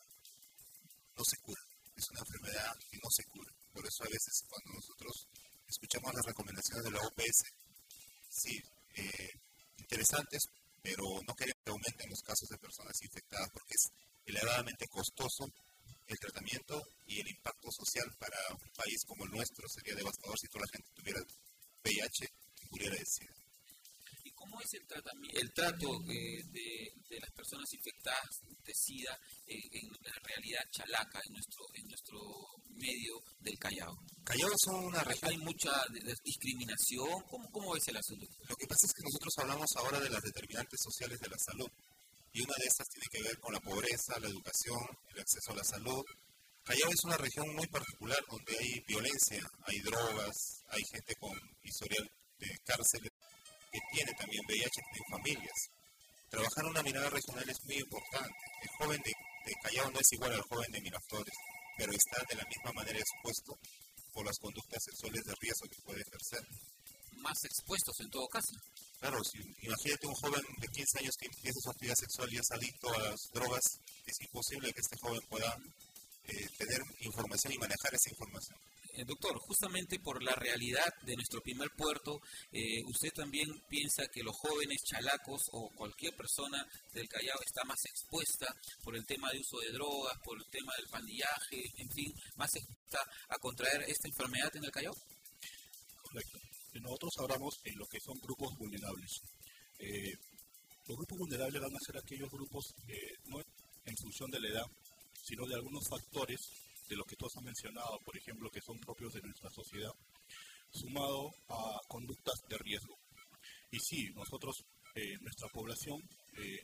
S4: No se cura. Es una enfermedad que no se cura. Por eso a veces cuando nosotros escuchamos las recomendaciones de la O P S, sí, eh, interesantes, pero no queremos que aumenten los casos de personas infectadas porque es elevadamente costoso el tratamiento y el impacto social para un país como el nuestro sería devastador si toda la gente tuviera V I H y muriera de SIDA.
S3: ¿Y cómo es el, tratamiento, el trato eh, de, de las personas infectadas de SIDA eh, en la realidad chalaca, en nuestro, en nuestro medio del Callao?
S4: Callao es una región...
S3: ¿Hay mucha de, de discriminación? ¿Cómo, ¿Cómo es el asunto?
S4: Lo que pasa es que nosotros hablamos ahora de las determinantes sociales de la salud. Y una de estas tiene que ver con la pobreza, la educación, el acceso a la salud. Callao es una región muy particular donde hay violencia, hay drogas, hay gente con historial de cárcel que tiene también V I H, que tiene familias. Trabajar una mirada regional es muy importante. El joven de, de Callao no es igual al joven de Miraflores, pero está de la misma manera expuesto por las conductas sexuales de riesgo que puede ejercer.
S3: Más expuestos en todo caso.
S4: Claro, si, imagínate un joven de quince años que empieza su actividad sexual y es adicto a las drogas, es imposible que este joven pueda eh, tener información y manejar esa información.
S3: Eh, doctor, justamente por la realidad de nuestro primer puerto, eh, ¿usted también piensa que los jóvenes chalacos o cualquier persona del Callao está más expuesta por el tema de uso de drogas, por el tema del pandillaje, en fin, más expuesta a contraer esta enfermedad en el Callao?
S6: Correcto. Nosotros hablamos en lo que son grupos vulnerables. Eh, los grupos vulnerables van a ser aquellos grupos eh, no en función de la edad, sino de algunos factores de los que todos han mencionado, por ejemplo, que son propios de nuestra sociedad, sumado a conductas de riesgo. Y sí, nosotros, eh, nuestra población eh,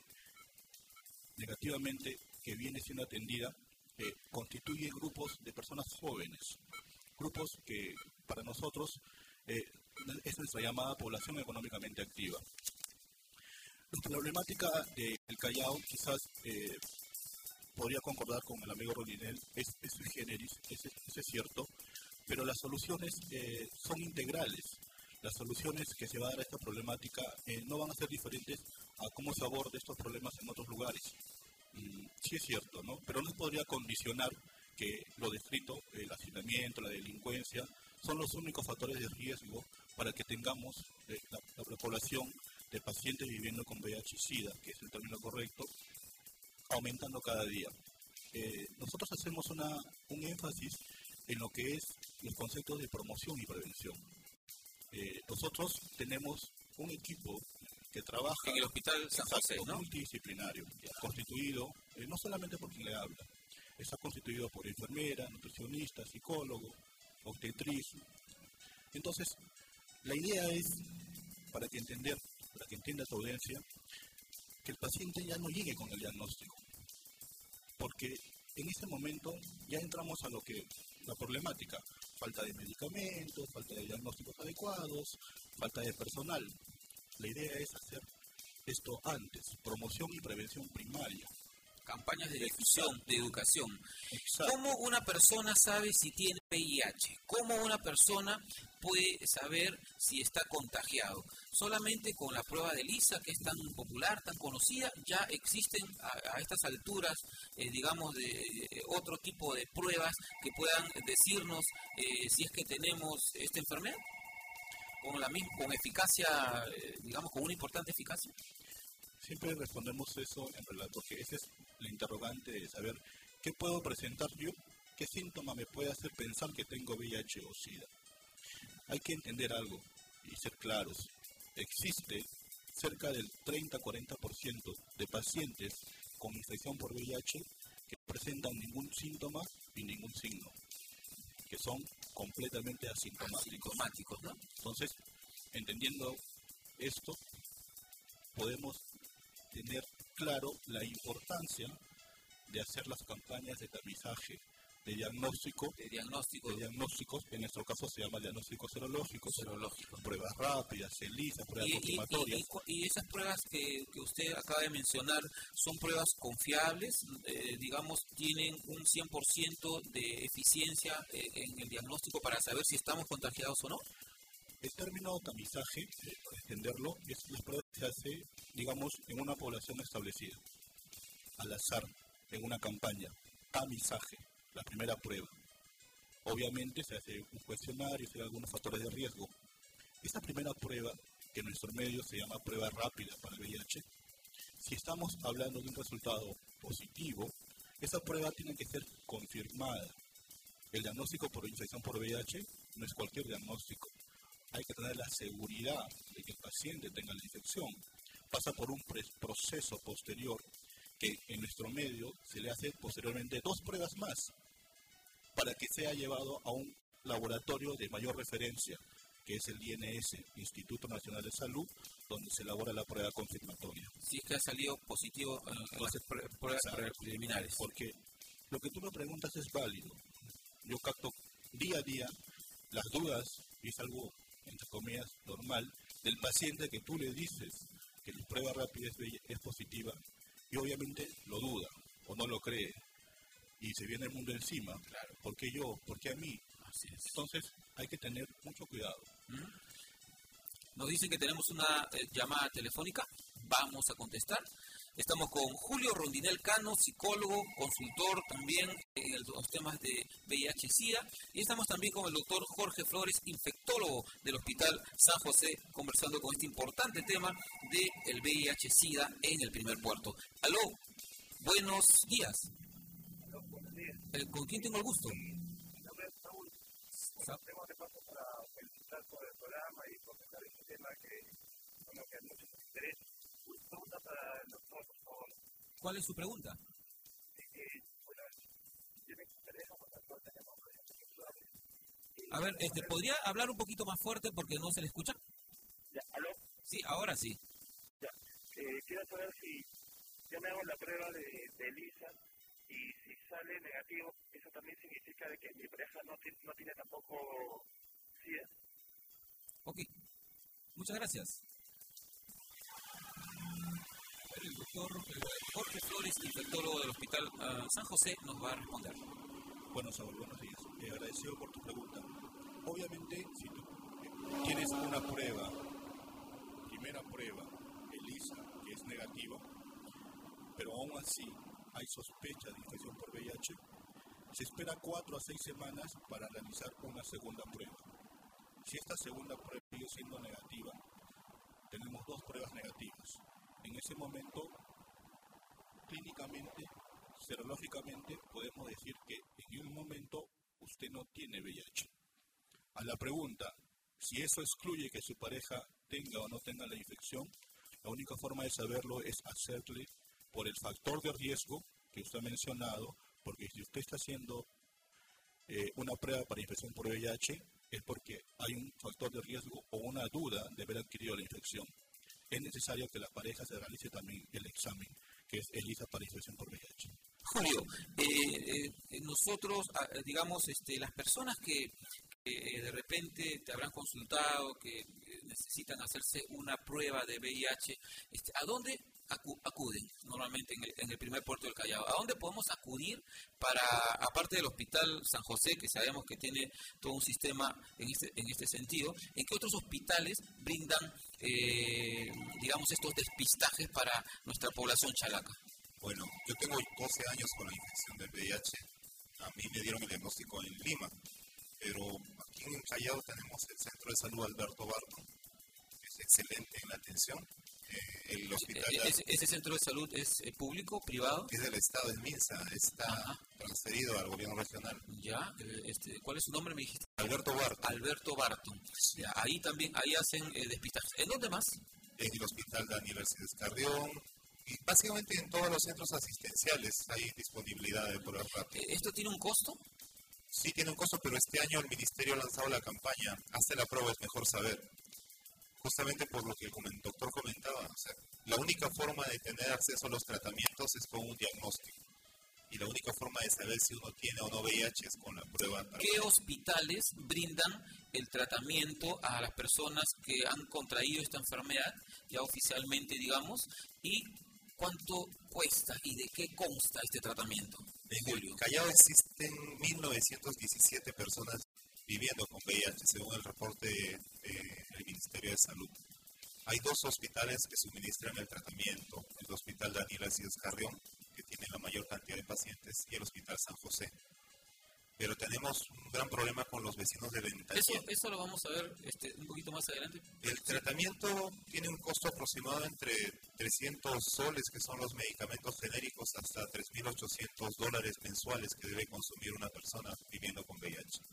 S6: negativamente que viene siendo atendida, eh, constituye grupos de personas jóvenes, grupos que para nosotros eh, es nuestra llamada población económicamente activa. La problemática del Callao quizás eh, podría concordar con el amigo Rodinel, es, es sui generis, eso es, es cierto, pero las soluciones eh, son integrales. Las soluciones que se va a dar a esta problemática eh, no van a ser diferentes a cómo se aborda estos problemas en otros lugares. Mm, sí es cierto, ¿no? Pero no se podría condicionar que lo descrito, el hacinamiento, la delincuencia, son los únicos factores de riesgo para que tengamos eh, la, la población de pacientes viviendo con V I H y SIDA, que es el término correcto, aumentando cada día. Eh, nosotros hacemos una, un énfasis en lo que es los conceptos de promoción y prevención. Eh, nosotros tenemos un equipo que trabaja
S3: en el Hospital San José, ¿no?
S6: Multidisciplinario, constituido eh, no solamente por quien le habla, está constituido por enfermera, nutricionista, psicólogo, obstetriz. Entonces, la idea es, para que entender, para que entienda tu audiencia, que el paciente ya no llegue con el diagnóstico, porque en ese momento ya entramos a lo que la problemática, falta de medicamentos, falta de diagnósticos adecuados, falta de personal. La idea es hacer esto antes, promoción y prevención primaria.
S3: Campañas de difusión, de educación.
S6: Exacto.
S3: ¿Cómo una persona sabe si tiene V I H? ¿Cómo una persona puede saber si está contagiado? Solamente con la prueba de ELISA, que es tan popular, tan conocida, ya existen a, a estas alturas, eh, digamos, de, de otro tipo de pruebas que puedan decirnos eh, si es que tenemos esta enfermedad, con la misma, con eficacia, eh, digamos, con una importante eficacia.
S6: Siempre respondemos eso en relato, porque ese es el interrogante de saber qué puedo presentar yo, qué síntoma me puede hacer pensar que tengo V I H o SIDA. Hay que entender algo y ser claros. Existe cerca del treinta a cuarenta por ciento de pacientes con infección por V I H que no presentan ningún síntoma y ningún signo, que son completamente asintomáticos.
S3: Asintomáticos, ¿no?
S6: Entonces, entendiendo esto, podemos tener claro la importancia de hacer las campañas de tamizaje, de diagnóstico,
S3: de diagnóstico,
S6: de diagnósticos, en nuestro caso se llama diagnóstico serológico,
S3: serológico.
S6: Pruebas rápidas, ELISA, pruebas
S3: y,
S6: confirmatorias.
S3: Y, y, y esas pruebas que, que usted acaba de mencionar, ¿son pruebas confiables? Eh, digamos, ¿tienen un cien por ciento de eficiencia eh, en el diagnóstico para saber si estamos contagiados o no?
S6: El término tamizaje, eh, para entenderlo, es la prueba que se hace, digamos, en una población establecida, al azar, en una campaña, tamizaje. La primera prueba. Obviamente se hace un cuestionario, se dan algunos factores de riesgo. Esta primera prueba, que en nuestro medio se llama prueba rápida para el V I H, si estamos hablando de un resultado positivo, esa prueba tiene que ser confirmada. El diagnóstico por infección por V I H no es cualquier diagnóstico. Hay que tener la seguridad de que el paciente tenga la infección. Pasa por un proceso posterior que en nuestro medio se le hace posteriormente dos pruebas más para que sea llevado a un laboratorio de mayor referencia, que es el I N S, Instituto Nacional de Salud, donde se elabora la prueba confirmatoria.
S3: Si es que ha salido positivo en, en las pruebas preliminares.
S6: Porque lo que tú me preguntas es válido. Yo capto día a día las dudas, y es algo, entre comillas, normal, del paciente que tú le dices que la prueba rápida es, es positiva, y obviamente lo duda o no lo cree y se viene el mundo encima.
S3: Claro.
S6: ¿Por qué yo? ¿Por qué a mí?
S3: Así es.
S6: Entonces hay que tener mucho cuidado.
S3: ¿Mm? Nos dicen que tenemos una eh, llamada telefónica. Vamos a contestar. Estamos con Julio Rondinel Cano, psicólogo, consultor también en el, los temas de V I H SIDA. Y estamos también con el doctor Jorge Flores, infectólogo del Hospital San José, conversando con este importante tema del V I H SIDA en el primer puerto. Aló, buenos días.
S7: Aló, buenos días.
S3: Eh, ¿Con quién tengo el gusto?
S7: Mi nombre es Saúl. Bueno, tengo de paso para felicitar por el programa y por tocar este tema que, bueno, que a muchos nos interesa. Una pregunta para el doctor, por favor.
S3: ¿Cuál es su pregunta?
S7: Es que, bueno, tiene que pareja con las cosas tenemos relaciones sexuales.
S3: A ver, este, ¿podría hablar un poquito más fuerte porque no se le escucha?
S7: Ya, ¿aló?
S3: Sí, ahora sí.
S7: Ya. Eh, quiero saber si yo me hago la prueba de, de ELISA y si sale negativo, eso también significa de que mi pareja no, no tiene tampoco SIDA.
S3: Ok, muchas gracias. El doctor Jorge Flores, infectólogo del Hospital uh, San José, nos va a responder.
S6: Bueno, Saúl, buenos días. Te agradecido por tu pregunta. Obviamente, si tú tienes una prueba, primera prueba, ELISA, que es negativa, pero aún así hay sospecha de infección por V I H, se espera cuatro a seis semanas para realizar una segunda prueba. Si esta segunda prueba sigue siendo negativa, tenemos dos pruebas negativas. En ese momento, clínicamente, serológicamente, podemos decir que en un momento usted no tiene V I H. A la pregunta, si eso excluye que su pareja tenga o no tenga la infección, la única forma de saberlo es hacerle por el factor de riesgo que usted ha mencionado, porque si usted está haciendo eh, una prueba para infección por V I H, es porque hay un factor de riesgo o una duda de haber adquirido la infección. Es necesario que la pareja se realice también el examen, que es ELISA para infección por V I H.
S3: Julio, eh, eh, nosotros, digamos, este, las personas que, que de repente te habrán consultado, que necesitan hacerse una prueba de V I H, este, ¿a dónde acu- acuden normalmente en el, en el primer puerto del Callao? ¿A dónde podemos acudir para, aparte del Hospital San José, que sabemos que tiene todo un sistema en este, en este sentido, en qué otros hospitales brindan, eh, digamos, estos despistajes para nuestra población chalaca?
S4: Bueno, yo tengo doce años con la infección del V I H. A mí me dieron el diagnóstico en Lima, pero aquí en Callao tenemos el Centro de Salud Alberto Barton, que es excelente en la atención. Eh, el hospital
S3: ¿Ese, ¿Ese centro de salud es eh, público, privado?
S4: Es del Estado de Minsa, está Ajá. transferido al gobierno regional.
S3: Ya, este, ¿cuál es su nombre, me dijiste?
S4: Alberto Barton.
S3: Alberto Barton. Ya, ahí también, ahí hacen eh, despistajes. ¿En dónde más?
S4: En el Hospital Daniel Alcides Carrión, Y básicamente en todos los centros asistenciales hay disponibilidad de pruebas rápidas.
S3: ¿Esto tiene un costo?
S4: Sí, tiene un costo, pero este año el Ministerio ha lanzado la campaña Hazte la prueba, es mejor saber. Justamente por lo que el doctor comentaba, o sea, la única forma de tener acceso a los tratamientos es con un diagnóstico. Y la única forma de saber si uno tiene o no V I H es con la prueba.
S3: ¿Qué hospitales brindan el tratamiento a las personas que han contraído esta enfermedad, ya oficialmente, digamos, y cuánto cuesta y de qué consta este tratamiento?
S4: En el Callao existen mil novecientas diecisiete personas viviendo con V I H, según el reporte del Ministerio de Salud. Hay dos hospitales que suministran el tratamiento, el Hospital Daniel Alcides Carrión, que tiene la mayor cantidad de pacientes, y el Hospital San José. Pero tenemos un gran problema con los vecinos de Ventanilla.
S3: Eso, eso lo vamos a ver este, un poquito más adelante.
S4: El tratamiento tiene un costo aproximado entre trescientos soles, que son los medicamentos genéricos, hasta tres mil ochocientos dólares mensuales que debe consumir una persona viviendo con V I H.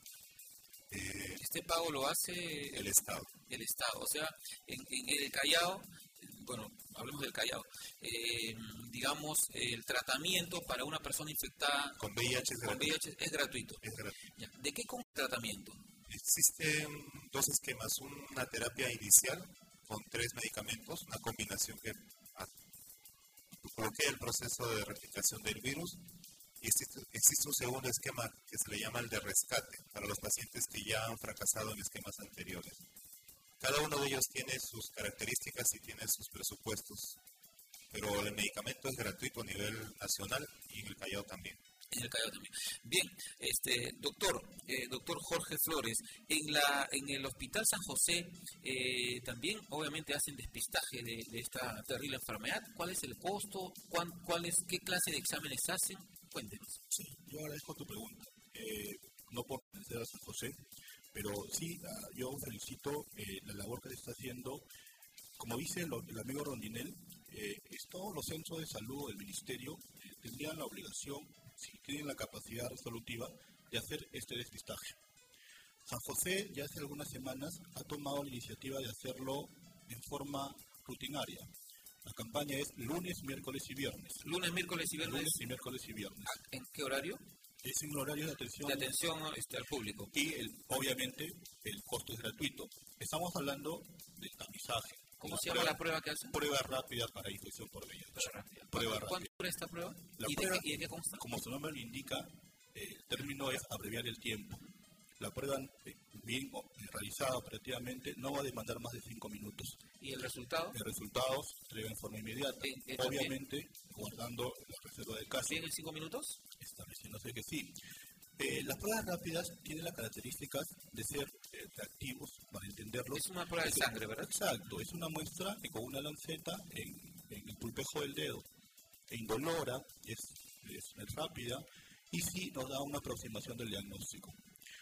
S3: Eh, este pago lo hace
S4: el Estado.
S3: El Estado, o sea, en, en el Callao, bueno, hablemos del Callao, eh, digamos, el tratamiento para una persona infectada
S4: con V I H es,
S3: con
S4: gratuito.
S3: V I H es gratuito.
S4: Es gratuito.
S3: Ya. ¿De qué con tratamiento?
S4: Existen dos esquemas, una terapia inicial con tres medicamentos, una combinación que bloquea el proceso de replicación del virus. Y existe, existe un segundo esquema que se le llama el de rescate para los pacientes que ya han fracasado en esquemas anteriores. Cada uno de ellos tiene sus características y tiene sus presupuestos, pero el medicamento es gratuito a nivel nacional y en el Callao también.
S3: En el Callao también. Bien, este doctor, eh, doctor Jorge Flores, en la en el Hospital San José eh, también obviamente hacen despistaje de, de esta terrible enfermedad. ¿Cuál es el costo? ¿Cuál, cuál es, ¿Qué clase de exámenes hacen? Cuéntenos.
S6: Sí, yo agradezco tu pregunta. Eh, no por pertenecer a San José, pero sí, uh, yo felicito eh, la labor que se está haciendo. Como dice lo, el amigo Rondinel, eh, es todos los centros de salud del ministerio eh, tendrían la obligación, si tienen la capacidad resolutiva, de hacer este despistaje. San José ya hace algunas semanas ha tomado la iniciativa de hacerlo en forma rutinaria. La campaña es lunes, miércoles y viernes.
S3: Lunes, miércoles y viernes.
S6: Lunes y miércoles y viernes.
S3: ¿En qué horario?
S6: Es un horario de atención.
S3: De atención este, al público.
S6: Y el, obviamente el costo es gratuito. Estamos hablando del tamizaje.
S3: ¿Cómo se llama la prueba que hacen?
S6: Prueba rápida para infección por V I H.
S3: Prueba rápida.
S6: Prueba rápida.
S3: ¿Cuánto dura esta prueba?
S6: La
S3: ¿Y,
S6: prueba,
S3: de qué, ¿Y de qué consta?
S6: Como su nombre lo indica, eh, el término es abreviar el tiempo. La prueba eh, bien realizada operativamente no va a demandar más de cinco minutos.
S3: ¿Y el resultado?
S6: El resultado se entrega en forma inmediata.
S3: ¿En, en
S6: Obviamente, también? Guardando la reserva de caso.
S3: ¿Bien en cinco minutos?
S6: Estableciéndose que sí. Eh, las pruebas rápidas tienen las características de ser eh, reactivos, para entenderlo.
S3: Es una prueba de sangre, ¿verdad?
S6: Exacto, es una muestra que con una lanceta en, en el pulpejo del dedo, e indolora, es, es, es rápida, y sí nos da una aproximación del diagnóstico.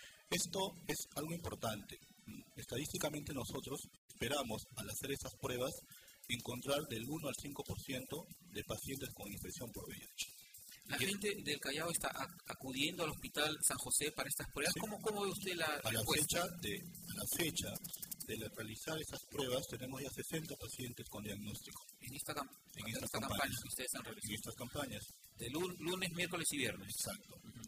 S6: Esto es algo importante. Estadísticamente nosotros esperamos, al hacer esas pruebas, encontrar del uno al cinco por ciento de pacientes con infección por V I H.
S3: La gente del Callao está acudiendo al Hospital San José para estas pruebas. Sí. ¿Cómo, ¿Cómo ve usted la
S6: a la fecha de A la fecha de realizar esas pruebas tenemos ya sesenta pacientes con diagnóstico.
S3: En esta, cam
S6: en
S3: en
S6: estas
S3: esta
S6: campañas,
S3: campaña que ustedes han realizado.
S6: En estas campañas.
S3: De lunes, miércoles y viernes.
S6: Exacto. Uh-huh.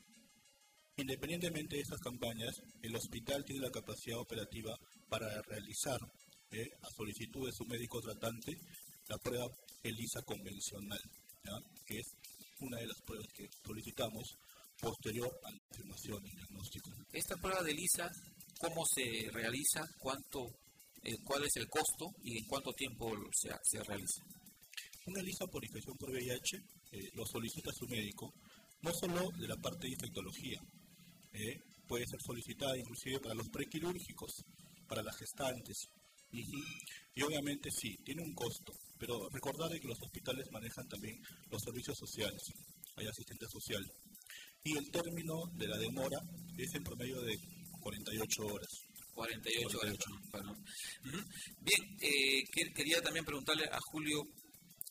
S6: Independientemente de estas campañas, el hospital tiene la capacidad operativa para realizar, eh, a solicitud de su médico tratante, la prueba ELISA convencional, ¿ya? Que es una de las pruebas que solicitamos posterior a la confirmación y diagnóstico.
S3: Esta prueba de ELISA, ¿cómo se realiza? ¿Cuánto, eh, ¿Cuál es el costo y en cuánto tiempo se, se realiza?
S6: Una ELISA por infección por V I H eh, lo solicita su médico, no solo de la parte de infectología, eh, puede ser solicitada inclusive para los prequirúrgicos, para las gestantes. Uh-huh. Y obviamente sí, tiene un costo, pero recordar que los hospitales manejan también los servicios sociales, hay asistente social. Y el término de la demora es en promedio de cuarenta y ocho horas.
S3: cuarenta y ocho horas. Bueno. Uh-huh. Bien, eh, quería también preguntarle a Julio,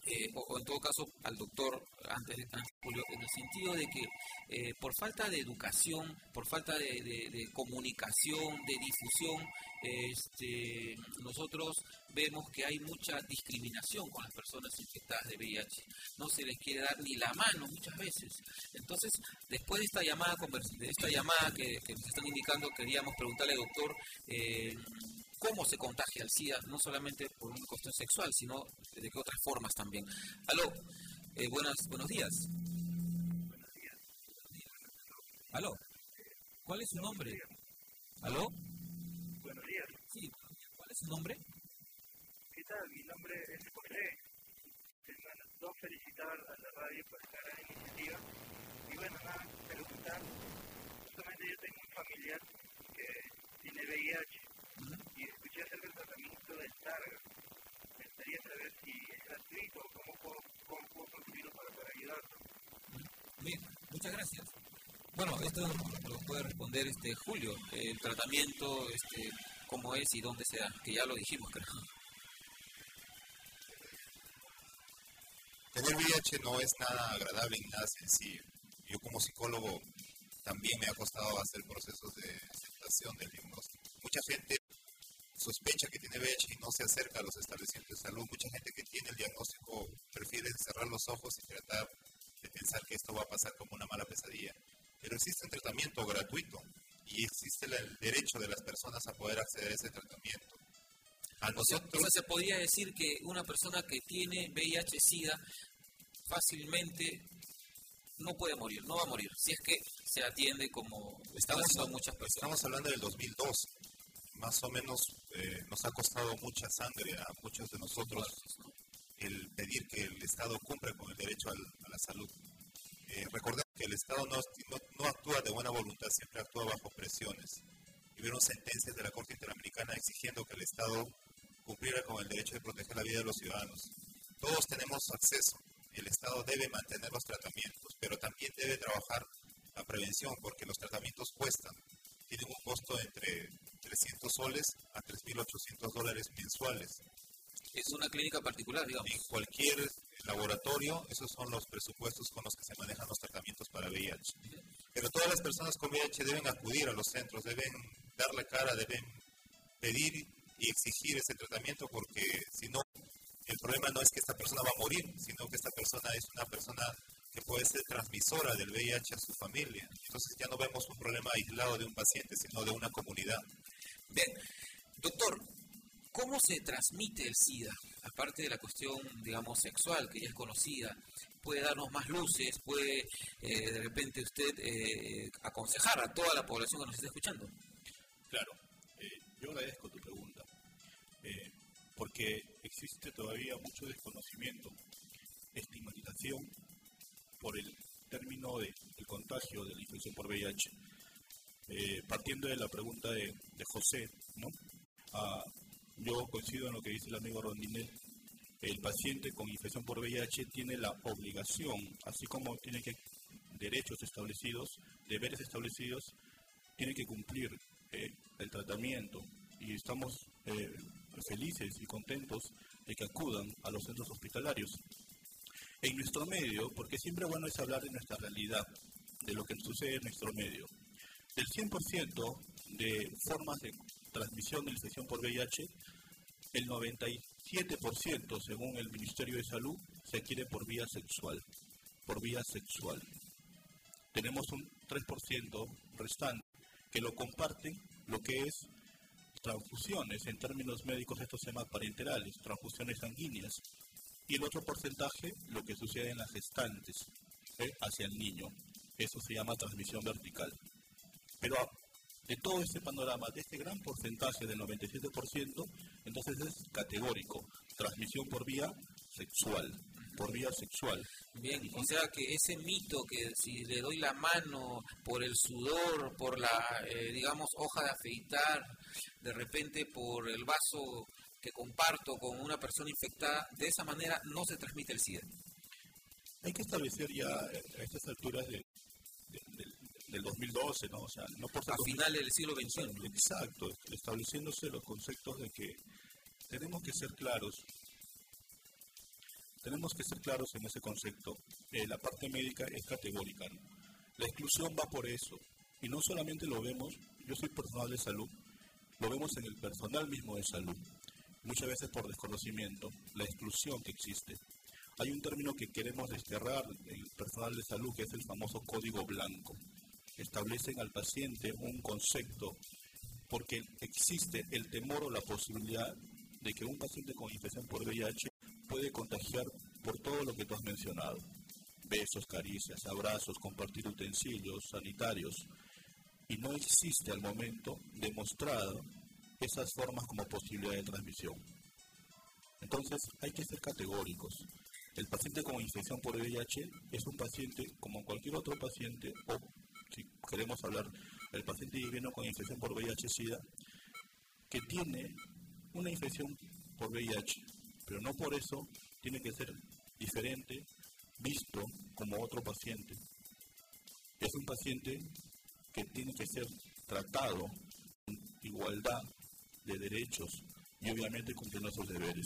S3: eh, o, o en todo caso al doctor antes de antes, Julio, en el sentido de que eh, por falta de educación, por falta de, de, de comunicación, de difusión, este, nosotros vemos que hay mucha discriminación con las personas infectadas de V I H. No se les quiere dar ni la mano muchas veces. Entonces, después de esta llamada, de esta llamada que, que nos están indicando, queríamos preguntarle al doctor eh, cómo se contagia el SIDA, no solamente por una cuestión sexual, sino de qué otras formas también. Aló, eh, buenas, buenos días.
S7: Buenos días.
S3: Aló, ¿cuál es su nombre? ¿Aló?
S7: Buenos días.
S3: Sí, ¿cuál es su nombre?
S7: ¿Qué tal? Mi nombre es José. Bueno, dos felicitar a la radio por esta gran iniciativa. Y bueno, nada, preguntar. Justamente yo tengo un familiar que tiene V I H y escuché acerca del tratamiento del Targa. Me gustaría saber si es gratuito o cómo puedo, cómo puedo conseguirlo para, para ayudarlo.
S3: Bien, muchas gracias. Bueno, esto lo puede responder este Julio, el tratamiento, este, cómo es y dónde se da, que ya lo dijimos, creo.
S4: Tener V I H no es nada agradable ni nada sencillo. Yo como psicólogo también me ha costado hacer procesos de aceptación del diagnóstico. Mucha gente sospecha que tiene V I H y no se acerca a los establecimientos de salud. Mucha gente que tiene el diagnóstico prefiere cerrar los ojos y tratar de pensar que esto va a pasar como una mala pesadilla. Pero existe un tratamiento gratuito y existe el derecho de las personas a poder acceder a ese tratamiento. A nosotros,
S3: o sea, se podría decir que una persona que tiene V I H-Sida fácilmente no puede morir, no va a morir, si es que se atiende como están haciendo muchas personas.
S4: Estamos hablando del dos mil dos. Más o menos eh, nos ha costado mucha sangre a muchos de nosotros el pedir que el Estado cumpla con el derecho al, a la salud. Eh, recordemos que el Estado no, no, no actúa de buena voluntad, siempre actúa bajo presiones. Y vieron sentencias de la Corte Interamericana exigiendo que el Estado cumpliera con el derecho de proteger la vida de los ciudadanos. Todos tenemos acceso. El Estado debe mantener los tratamientos, pero también debe trabajar la prevención, porque los tratamientos cuestan. Tienen un costo entre trescientos soles a tres mil ochocientos dólares mensuales.
S3: Es una clínica particular, digamos.
S4: En cualquier laboratorio, esos son los presupuestos con los que se manejan los tratamientos para V I H. Pero todas las personas con V I H deben acudir a los centros, deben darle cara, deben pedir y exigir ese tratamiento, porque si no, el problema no es que esta persona va a morir, sino que esta persona es una persona que puede ser transmisora del V I H a su familia. Entonces ya no vemos un problema aislado de un paciente, sino de una comunidad.
S3: Bien, doctor, ¿cómo se transmite el SIDA? Aparte de la cuestión, digamos, sexual, que ya es conocida, ¿puede darnos más luces? ¿Puede eh, de repente usted eh, aconsejar a toda la población que nos está escuchando?
S6: Claro, eh, yo agradezco tu pregunta, eh, porque existe todavía mucho desconocimiento, estigmatización por el término de, del contagio de la infección por V I H. Eh, partiendo de la pregunta de, de José, ¿no? Ah, yo coincido en lo que dice el amigo Rondinel. El paciente con infección por V I H tiene la obligación, así como tiene que derechos establecidos, deberes establecidos, tiene que cumplir eh, el tratamiento. Y estamos eh, felices y contentos de que acudan a los centros hospitalarios. En nuestro medio, porque siempre bueno es hablar de nuestra realidad, de lo que sucede en nuestro medio. Del cien por ciento de formas de transmisión de infección por V I H, el noventa y siete por ciento, según el Ministerio de Salud, se adquiere por vía sexual. Por vía sexual. Tenemos un tres por ciento restante que lo comparten lo que es transfusiones, en términos médicos esto se llama parenterales, transfusiones sanguíneas. Y el otro porcentaje, lo que sucede en las gestantes, ¿eh? hacia el niño. Eso se llama transmisión vertical. Pero de todo este panorama, de este gran porcentaje del noventa y siete por ciento, entonces es categórico, transmisión por vía sexual, por vía sexual.
S3: Bien, o sea que ese mito que si le doy la mano por el sudor, por la, eh, digamos, hoja de afeitar, de repente por el vaso que comparto con una persona infectada, de esa manera no se transmite el SIDA.
S6: Hay que establecer ya a estas alturas de, de, de, del dos mil doce, ¿no? O sea, no por
S3: a finales del siglo veintiuno.
S6: Exacto, estableciéndose los conceptos de que tenemos que ser claros. tenemos que ser claros en ese concepto. Eh, la parte médica es categórica, ¿no? La exclusión va por eso. Y no solamente lo vemos, yo soy personal de salud, lo vemos en el personal mismo de salud. Muchas veces por desconocimiento, la exclusión que existe. Hay un término que queremos desterrar en el personal de salud, que es el famoso código blanco. Establecen al paciente un concepto, porque existe el temor o la posibilidad de que un paciente con infección por V I H puede contagiar por todo lo que tú has mencionado. Besos, caricias, abrazos, compartir utensilios sanitarios. Y no existe al momento demostrado esas formas como posibilidad de transmisión. Entonces hay que ser categóricos. El paciente con infección por V I H es un paciente como cualquier otro paciente, o si queremos hablar del paciente viviendo con infección por V I H-Sida, que tiene una infección por V I H, pero no por eso tiene que ser diferente, visto como otro paciente. Es un paciente que tiene que ser tratado con igualdad de derechos y obviamente cumpliendo sus deberes.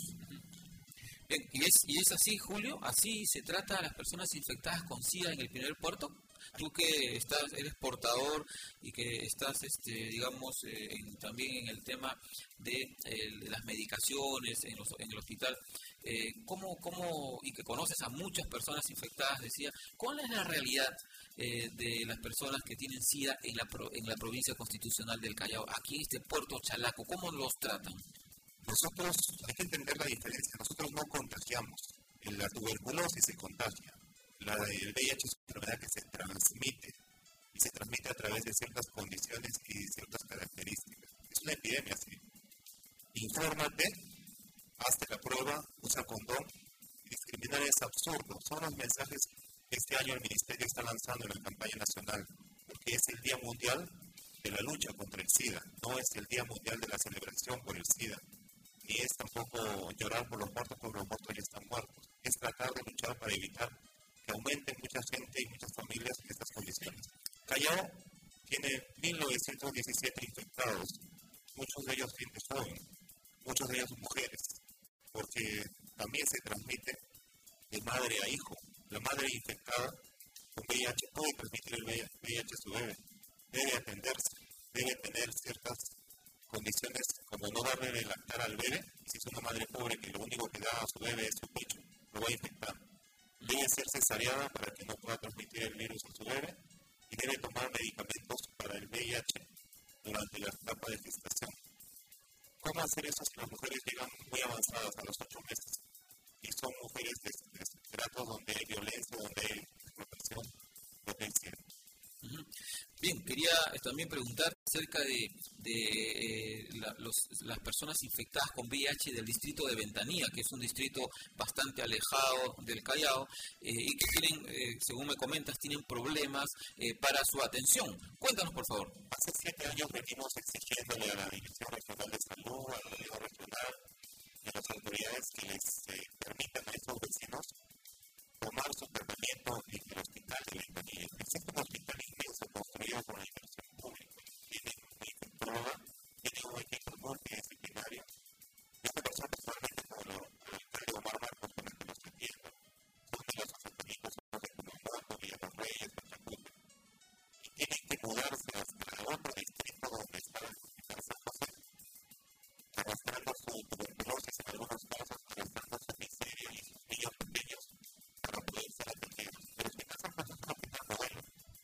S3: Bien, ¿y es, ¿y es así, Julio? ¿Así se trata a las personas infectadas con SIDA en el primer puerto? Tú que estás, eres portador y que estás, este, digamos, eh, en, también en el tema de, eh, de las medicaciones en, los, en el hospital, eh, ¿cómo, cómo, y que conoces a muchas personas infectadas, decía, ¿cuál es la realidad eh, de las personas que tienen SIDA en la, pro, en la provincia constitucional del Callao, aquí en este puerto Chalaco? ¿Cómo los tratan?
S4: Nosotros, hay que entender la diferencia, nosotros no contagiamos, la tuberculosis se contagia, la, el V I H es una enfermedad que se transmite, y se transmite a través de ciertas condiciones y ciertas características. Es una epidemia, sí. Infórmate, hazte la prueba, usa condón, y discriminar es absurdo. Son los mensajes que este año el Ministerio está lanzando en la campaña nacional, porque es el Día Mundial de la lucha contra el SIDA, no es el Día Mundial de la celebración por el SIDA. Ni es tampoco llorar por los muertos, porque los muertos ya están muertos. Es tratar de luchar para evitar que aumente mucha gente y muchas familias en estas condiciones. Callao tiene mil novecientos diecisiete infectados, muchos de ellos gente joven, muchos de ellos mujeres, porque también se transmite de madre a hijo. La madre infectada con V I H puede transmitir el V I H a su bebé. Debe atenderse, debe tener ciertas condiciones como no darle de lactar al bebé, y si es una madre pobre que lo único que da a su bebé es su pecho, lo va a infectar. Debe ser cesareada para que no pueda transmitir el virus a su bebé y debe tomar medicamentos para el V I H durante la etapa de gestación. ¿Cómo hacer eso si las mujeres llegan muy avanzadas a los ocho meses y son mujeres de, de estratos donde hay violencia, donde hay explotación, donde hay cien?
S3: Bien, quería también preguntar acerca de, de eh, la, los, las personas infectadas con V I H del distrito de Ventanilla, que es un distrito bastante alejado del Callao, eh, y que tienen, eh, según me comentas, tienen problemas eh, para su atención. Cuéntanos, por favor.
S4: Hace siete años venimos exigiéndole a la Dirección Regional de Salud, al Gobierno Regional y a las autoridades que les eh, permitan a estos vecinos tomar su tratamiento en el hospital de Ventanilla. Existe un hospital inmenso construido con la inversión pública. Tiene una infectóloga, tiene un equipo multidisciplinario. Yo conversé personalmente con el alcalde Omar Marcos para que los entienda. Son de los asentamientos de Cumamoto, Villa Los Reyes, Pachacuca. Y tienen que mudarse hasta otro distrito donde está el hospital San José, arrastrando su tuberculosis en algunos casos, arrastrando su miseria y sus niños pequeños para poder ser atendidos. El hospital San José es un hospital modelo,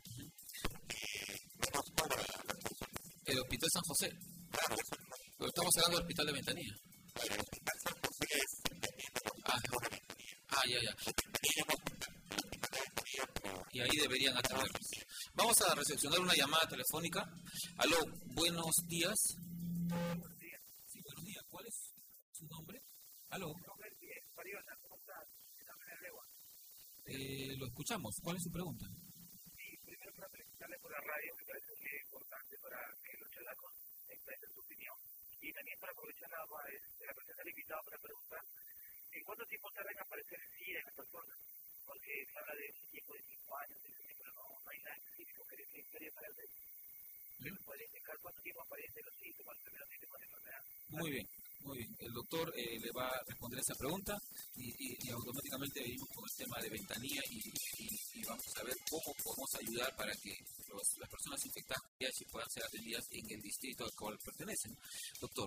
S4: porque menos cobra la consulta.
S3: ¿El hospital San José?
S4: Claro, eso no.
S3: Pero estamos hablando del hospital de Ventanilla.
S4: El hospital San José es dependiendo de los hospitales de Ventanilla.
S3: Ah, ya, ya.
S4: El Ventanilla es un hospital, el hospital de Ventanilla, pero...
S3: Y ahí deberían atenderlos. Vamos a recepcionar una llamada telefónica. Aló, buenos días. Sí, buenos días. ¿Cuál es su nombre? Aló. Eh, lo escuchamos. ¿Cuál es su pregunta?
S7: Sí, primero para felicitarle por la radio, me parece muy importante para que los chalacos expresen su opinión. Y también para aprovechar la, la presencia del invitado para preguntar, ¿en cuánto tiempo tarda en aparecer SIDA en las personas? Porque se habla de un tiempo de cinco años, pero no, no hay nada específico que le explique para el resto. ¿Me puede indicar cuánto tiempo aparecen los síntomas, los primeros síntomas de enfermedad?
S3: Muy bien, muy bien. El doctor doctor eh, le va a responder esa pregunta y, y, y automáticamente venimos con el tema de ventanilla y, y, y vamos a ver cómo podemos ayudar para que los, las personas infectadas con V I H puedan ser atendidas en el distrito al cual pertenecen. Doctor.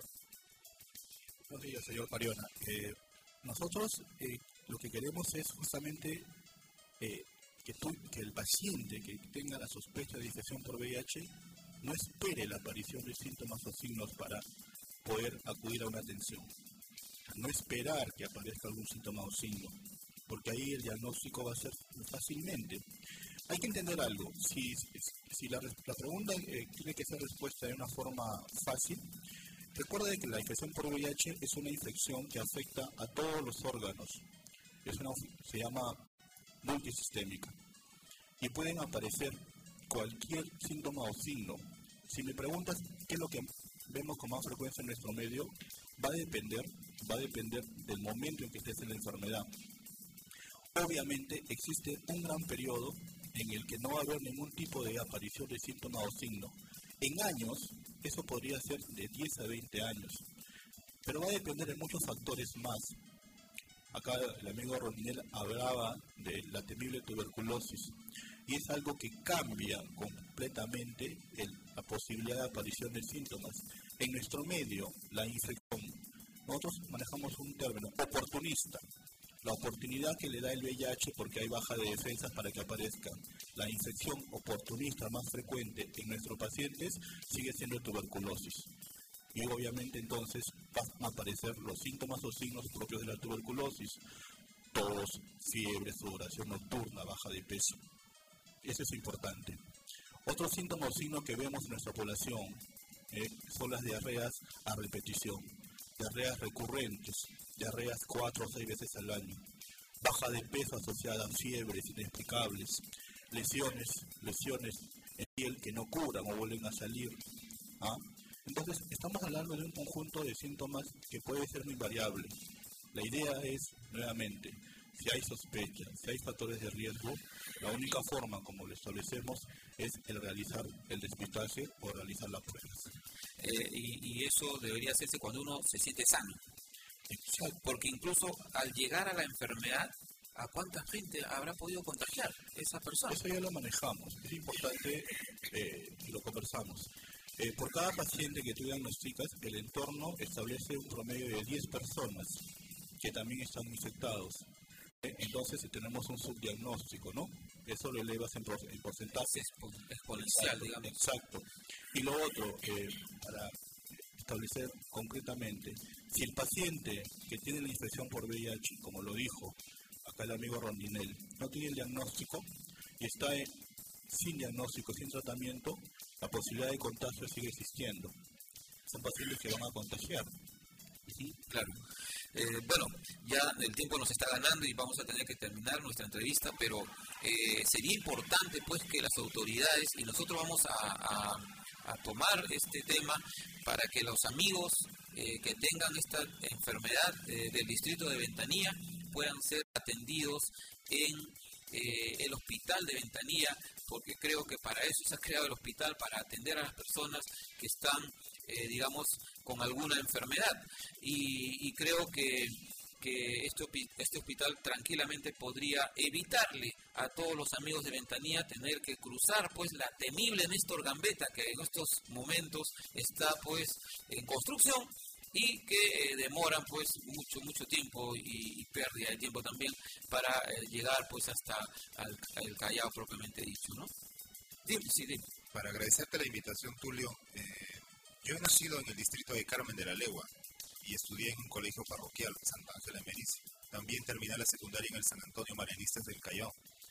S6: Buenos días, señor Pariona. Eh, nosotros eh, lo que queremos es justamente eh, que, tú, que el paciente que tenga la sospecha de infección por V I H no espere la aparición de síntomas o signos para poder acudir a una atención. No esperar que aparezca algún síntoma o signo, porque ahí el diagnóstico va a ser fácilmente. Hay que entender algo. Si, si la, la pregunta eh, tiene que ser respuesta de una forma fácil, recuerda que la infección por V I H es una infección que afecta a todos los órganos. Es una, se llama multisistémica. Y pueden aparecer cualquier síntoma o signo. Si me preguntas qué es lo que vemos con más frecuencia en nuestro medio, va a depender, va a depender del momento en que estés en la enfermedad. Obviamente existe un gran periodo en el que no va a haber ningún tipo de aparición de síntoma o signo. En años, eso podría ser de diez a veinte años, pero va a depender de muchos factores más. Acá el amigo Rondinel hablaba de la temible tuberculosis y es algo que cambia completamente el, la posibilidad de aparición de síntomas. En nuestro medio, la infección, nosotros manejamos un término oportunista, la oportunidad que le da el V I H porque hay baja de defensas para que aparezca. La infección oportunista más frecuente en nuestros pacientes sigue siendo tuberculosis. Y obviamente entonces van a aparecer los síntomas o signos propios de la tuberculosis: tos, fiebre, sudoración nocturna, baja de peso. Eso es importante. Otro síntoma o signo que vemos en nuestra población eh, son las diarreas a repetición, diarreas recurrentes, diarreas cuatro o seis veces al año, baja de peso asociada a fiebres inexplicables, lesiones, lesiones en piel que no curan o vuelven a salir. ¿ah? Entonces, estamos hablando de un conjunto de síntomas que puede ser muy variable. La idea es, nuevamente, si hay sospecha, si hay factores de riesgo, la única forma como lo establecemos es el realizar el despistaje o realizar las pruebas.
S3: Eh, y, y eso debería hacerse cuando uno se siente sano.
S6: Exacto.
S3: Porque incluso al llegar a la enfermedad, ¿a cuánta gente habrá podido contagiar esa persona?
S6: Eso ya lo manejamos. Es importante eh, y lo conversamos. Eh, por cada paciente que tú diagnosticas, el entorno establece un promedio de diez personas que también están infectados. Eh, entonces tenemos un subdiagnóstico, ¿no? Eso lo elevas en, por, en porcentaje.
S3: Es exponencial,
S6: exacto,
S3: digamos.
S6: Exacto. Y lo otro, eh, para establecer concretamente, si el paciente que tiene la infección por V I H, como lo dijo acá el amigo Rondinel, no tiene el diagnóstico y está en, sin diagnóstico, sin tratamiento, la posibilidad de contagio sigue existiendo. Son pacientes que van a contagiar.
S3: Sí, claro. Eh, bueno, ya el tiempo nos está ganando y vamos a tener que terminar nuestra entrevista, pero eh, sería importante pues que las autoridades, y nosotros vamos a, a, a tomar este tema para que los amigos eh, que tengan esta enfermedad eh, del distrito de Ventanilla puedan ser atendidos en eh, el hospital de Ventanilla, porque creo que para eso se ha creado el hospital, para atender a las personas que están, eh, digamos, con alguna enfermedad. Y, y creo que, que este, este hospital tranquilamente podría evitarle a todos los amigos de Ventanilla tener que cruzar pues la temible Néstor Gambetta, que en estos momentos está pues en construcción y que eh, demoran pues mucho, mucho tiempo y, y pérdida de tiempo también para eh, llegar pues hasta al, al Callao propiamente dicho, ¿no? Dime, sí, dime.
S4: Para agradecerte la invitación, Tulio, eh, yo he nacido en el distrito de Carmen de la Legua y estudié en un colegio parroquial, Santa Ángela de Merici. También terminé la secundaria en el San Antonio Marianistas del Callao.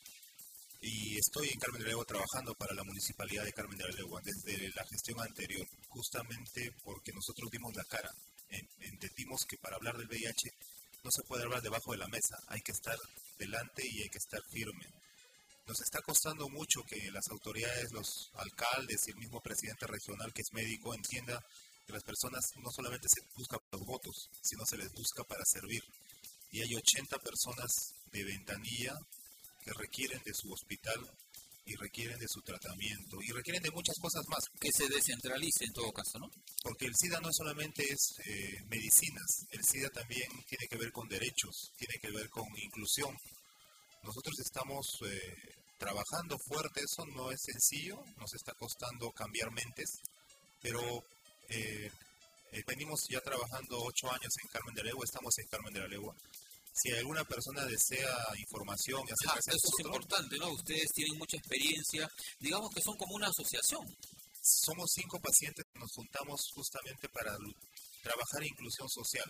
S4: Y estoy en Carmen de la Legua trabajando para la Municipalidad de Carmen de la Legua desde la gestión anterior, justamente porque nosotros dimos la cara. Entendimos que para hablar del V I H no se puede hablar debajo de la mesa, hay que estar delante y hay que estar firme. Nos está costando mucho que las autoridades, los alcaldes y el mismo presidente regional que es médico entienda que las personas no solamente se buscan por los votos, sino se les busca para servir. Y hay ochenta personas de Ventanilla que requieren de su hospital y requieren de su tratamiento y requieren de muchas cosas más.
S3: Que se descentralice en todo caso, ¿no?
S4: Porque el SIDA no solamente es eh, medicinas, el SIDA también tiene que ver con derechos, tiene que ver con inclusión. Nosotros estamos eh, trabajando fuerte, eso no es sencillo, nos está costando cambiar mentes, pero eh, eh, venimos ya trabajando ocho años en Carmen de la Legua, estamos en Carmen de la Legua. Si alguna persona desea información y
S3: ah, eso nosotros, es importante, ¿no? Ustedes tienen mucha experiencia, digamos que son como una asociación.
S4: Somos cinco pacientes que nos juntamos justamente para trabajar en inclusión social.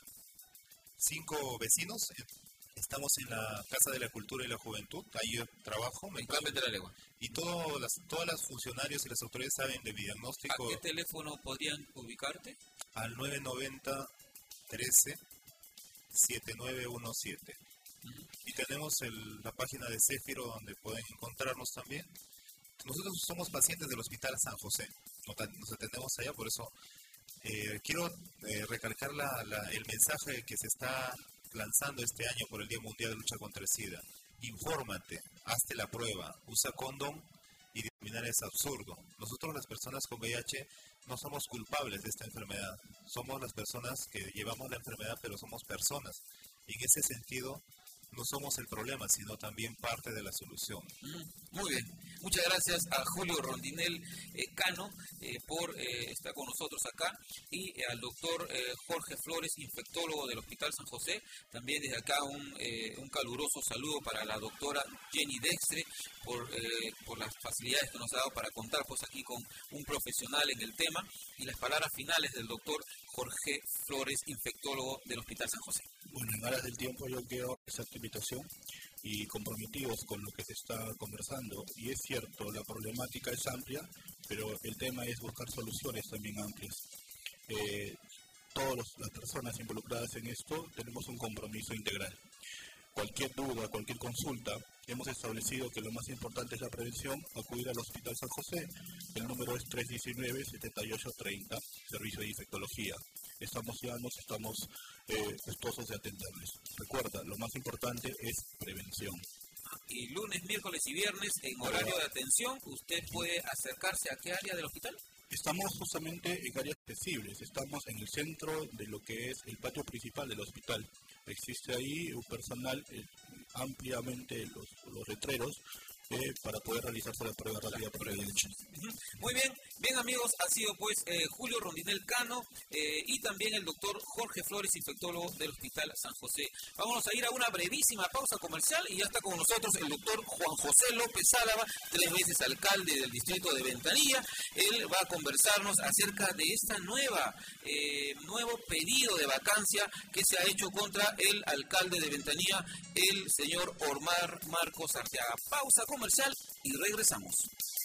S4: Cinco vecinos, estamos en la Casa de la Cultura y la Juventud, ahí yo trabajo.
S3: En Carmen de la Legua.
S4: Y todos las, todas las funcionarios y las autoridades saben de mi diagnóstico.
S3: ¿A qué teléfono podrían ubicarte?
S4: Al nueve noventa, trece, siete nueve uno siete. Uh-huh. Y tenemos el, la página de Céfiro donde pueden encontrarnos también. Nosotros somos pacientes del Hospital San José, nos atendemos allá, por eso eh, quiero eh, recalcar la, la, el mensaje que se está lanzando este año por el Día Mundial de Lucha contra el SIDA. Infórmate, hazte la prueba, usa condón y discriminar es absurdo. Nosotros las personas con V I H no somos culpables de esta enfermedad, somos las personas que llevamos la enfermedad, pero somos personas. Y en ese sentido, no somos el problema, sino también parte de la solución.
S3: Mm, muy bien. Muchas gracias a Julio Rondinel eh, Cano eh, por eh, estar con nosotros acá y eh, al doctor eh, Jorge Flores, infectólogo del Hospital San José. También desde acá un, eh, un caluroso saludo para la doctora Jenny Dextre por, eh, por las facilidades que nos ha dado para contar pues aquí con un profesional en el tema, y las palabras finales del doctor Jorge Flores, infectólogo del Hospital San José.
S6: Bueno, en aras del tiempo yo quiero hacer tu invitación y comprometidos con lo que se está conversando. Y es cierto, la problemática es amplia, pero el tema es buscar soluciones también amplias. Eh, todas las personas involucradas en esto tenemos un compromiso integral. Cualquier duda, cualquier consulta, hemos establecido que lo más importante es la prevención, acudir al Hospital San José. El número es tres uno nueve, siete ocho tres cero, Servicio de Infectología. Estamos llanos, estamos eh, gustosos de atenderles. Recuerda, lo más importante es prevención.
S3: Y lunes, miércoles y viernes, en horario de atención, ¿usted puede acercarse a qué área del hospital?
S6: Estamos justamente en áreas accesibles, estamos en el centro de lo que es el patio principal del hospital. Existe ahí un personal, eh, ampliamente los, los letreros, eh, para poder realizarse la prueba rápida por el derecho.
S3: Muy bien, bien amigos, ha sido pues eh, Julio Rondinel Cano eh, y también el doctor Jorge Flores, infectólogo del Hospital San José. Vámonos a ir a una brevísima pausa comercial y ya está con nosotros el doctor Juan José López Álava, tres veces alcalde del distrito de Ventanilla. Él va a conversarnos acerca de esta nueva, eh, nuevo pedido de vacancia que se ha hecho contra el alcalde de Ventanilla, el señor Omar Marcos Arteaga. Pausa comercial y regresamos.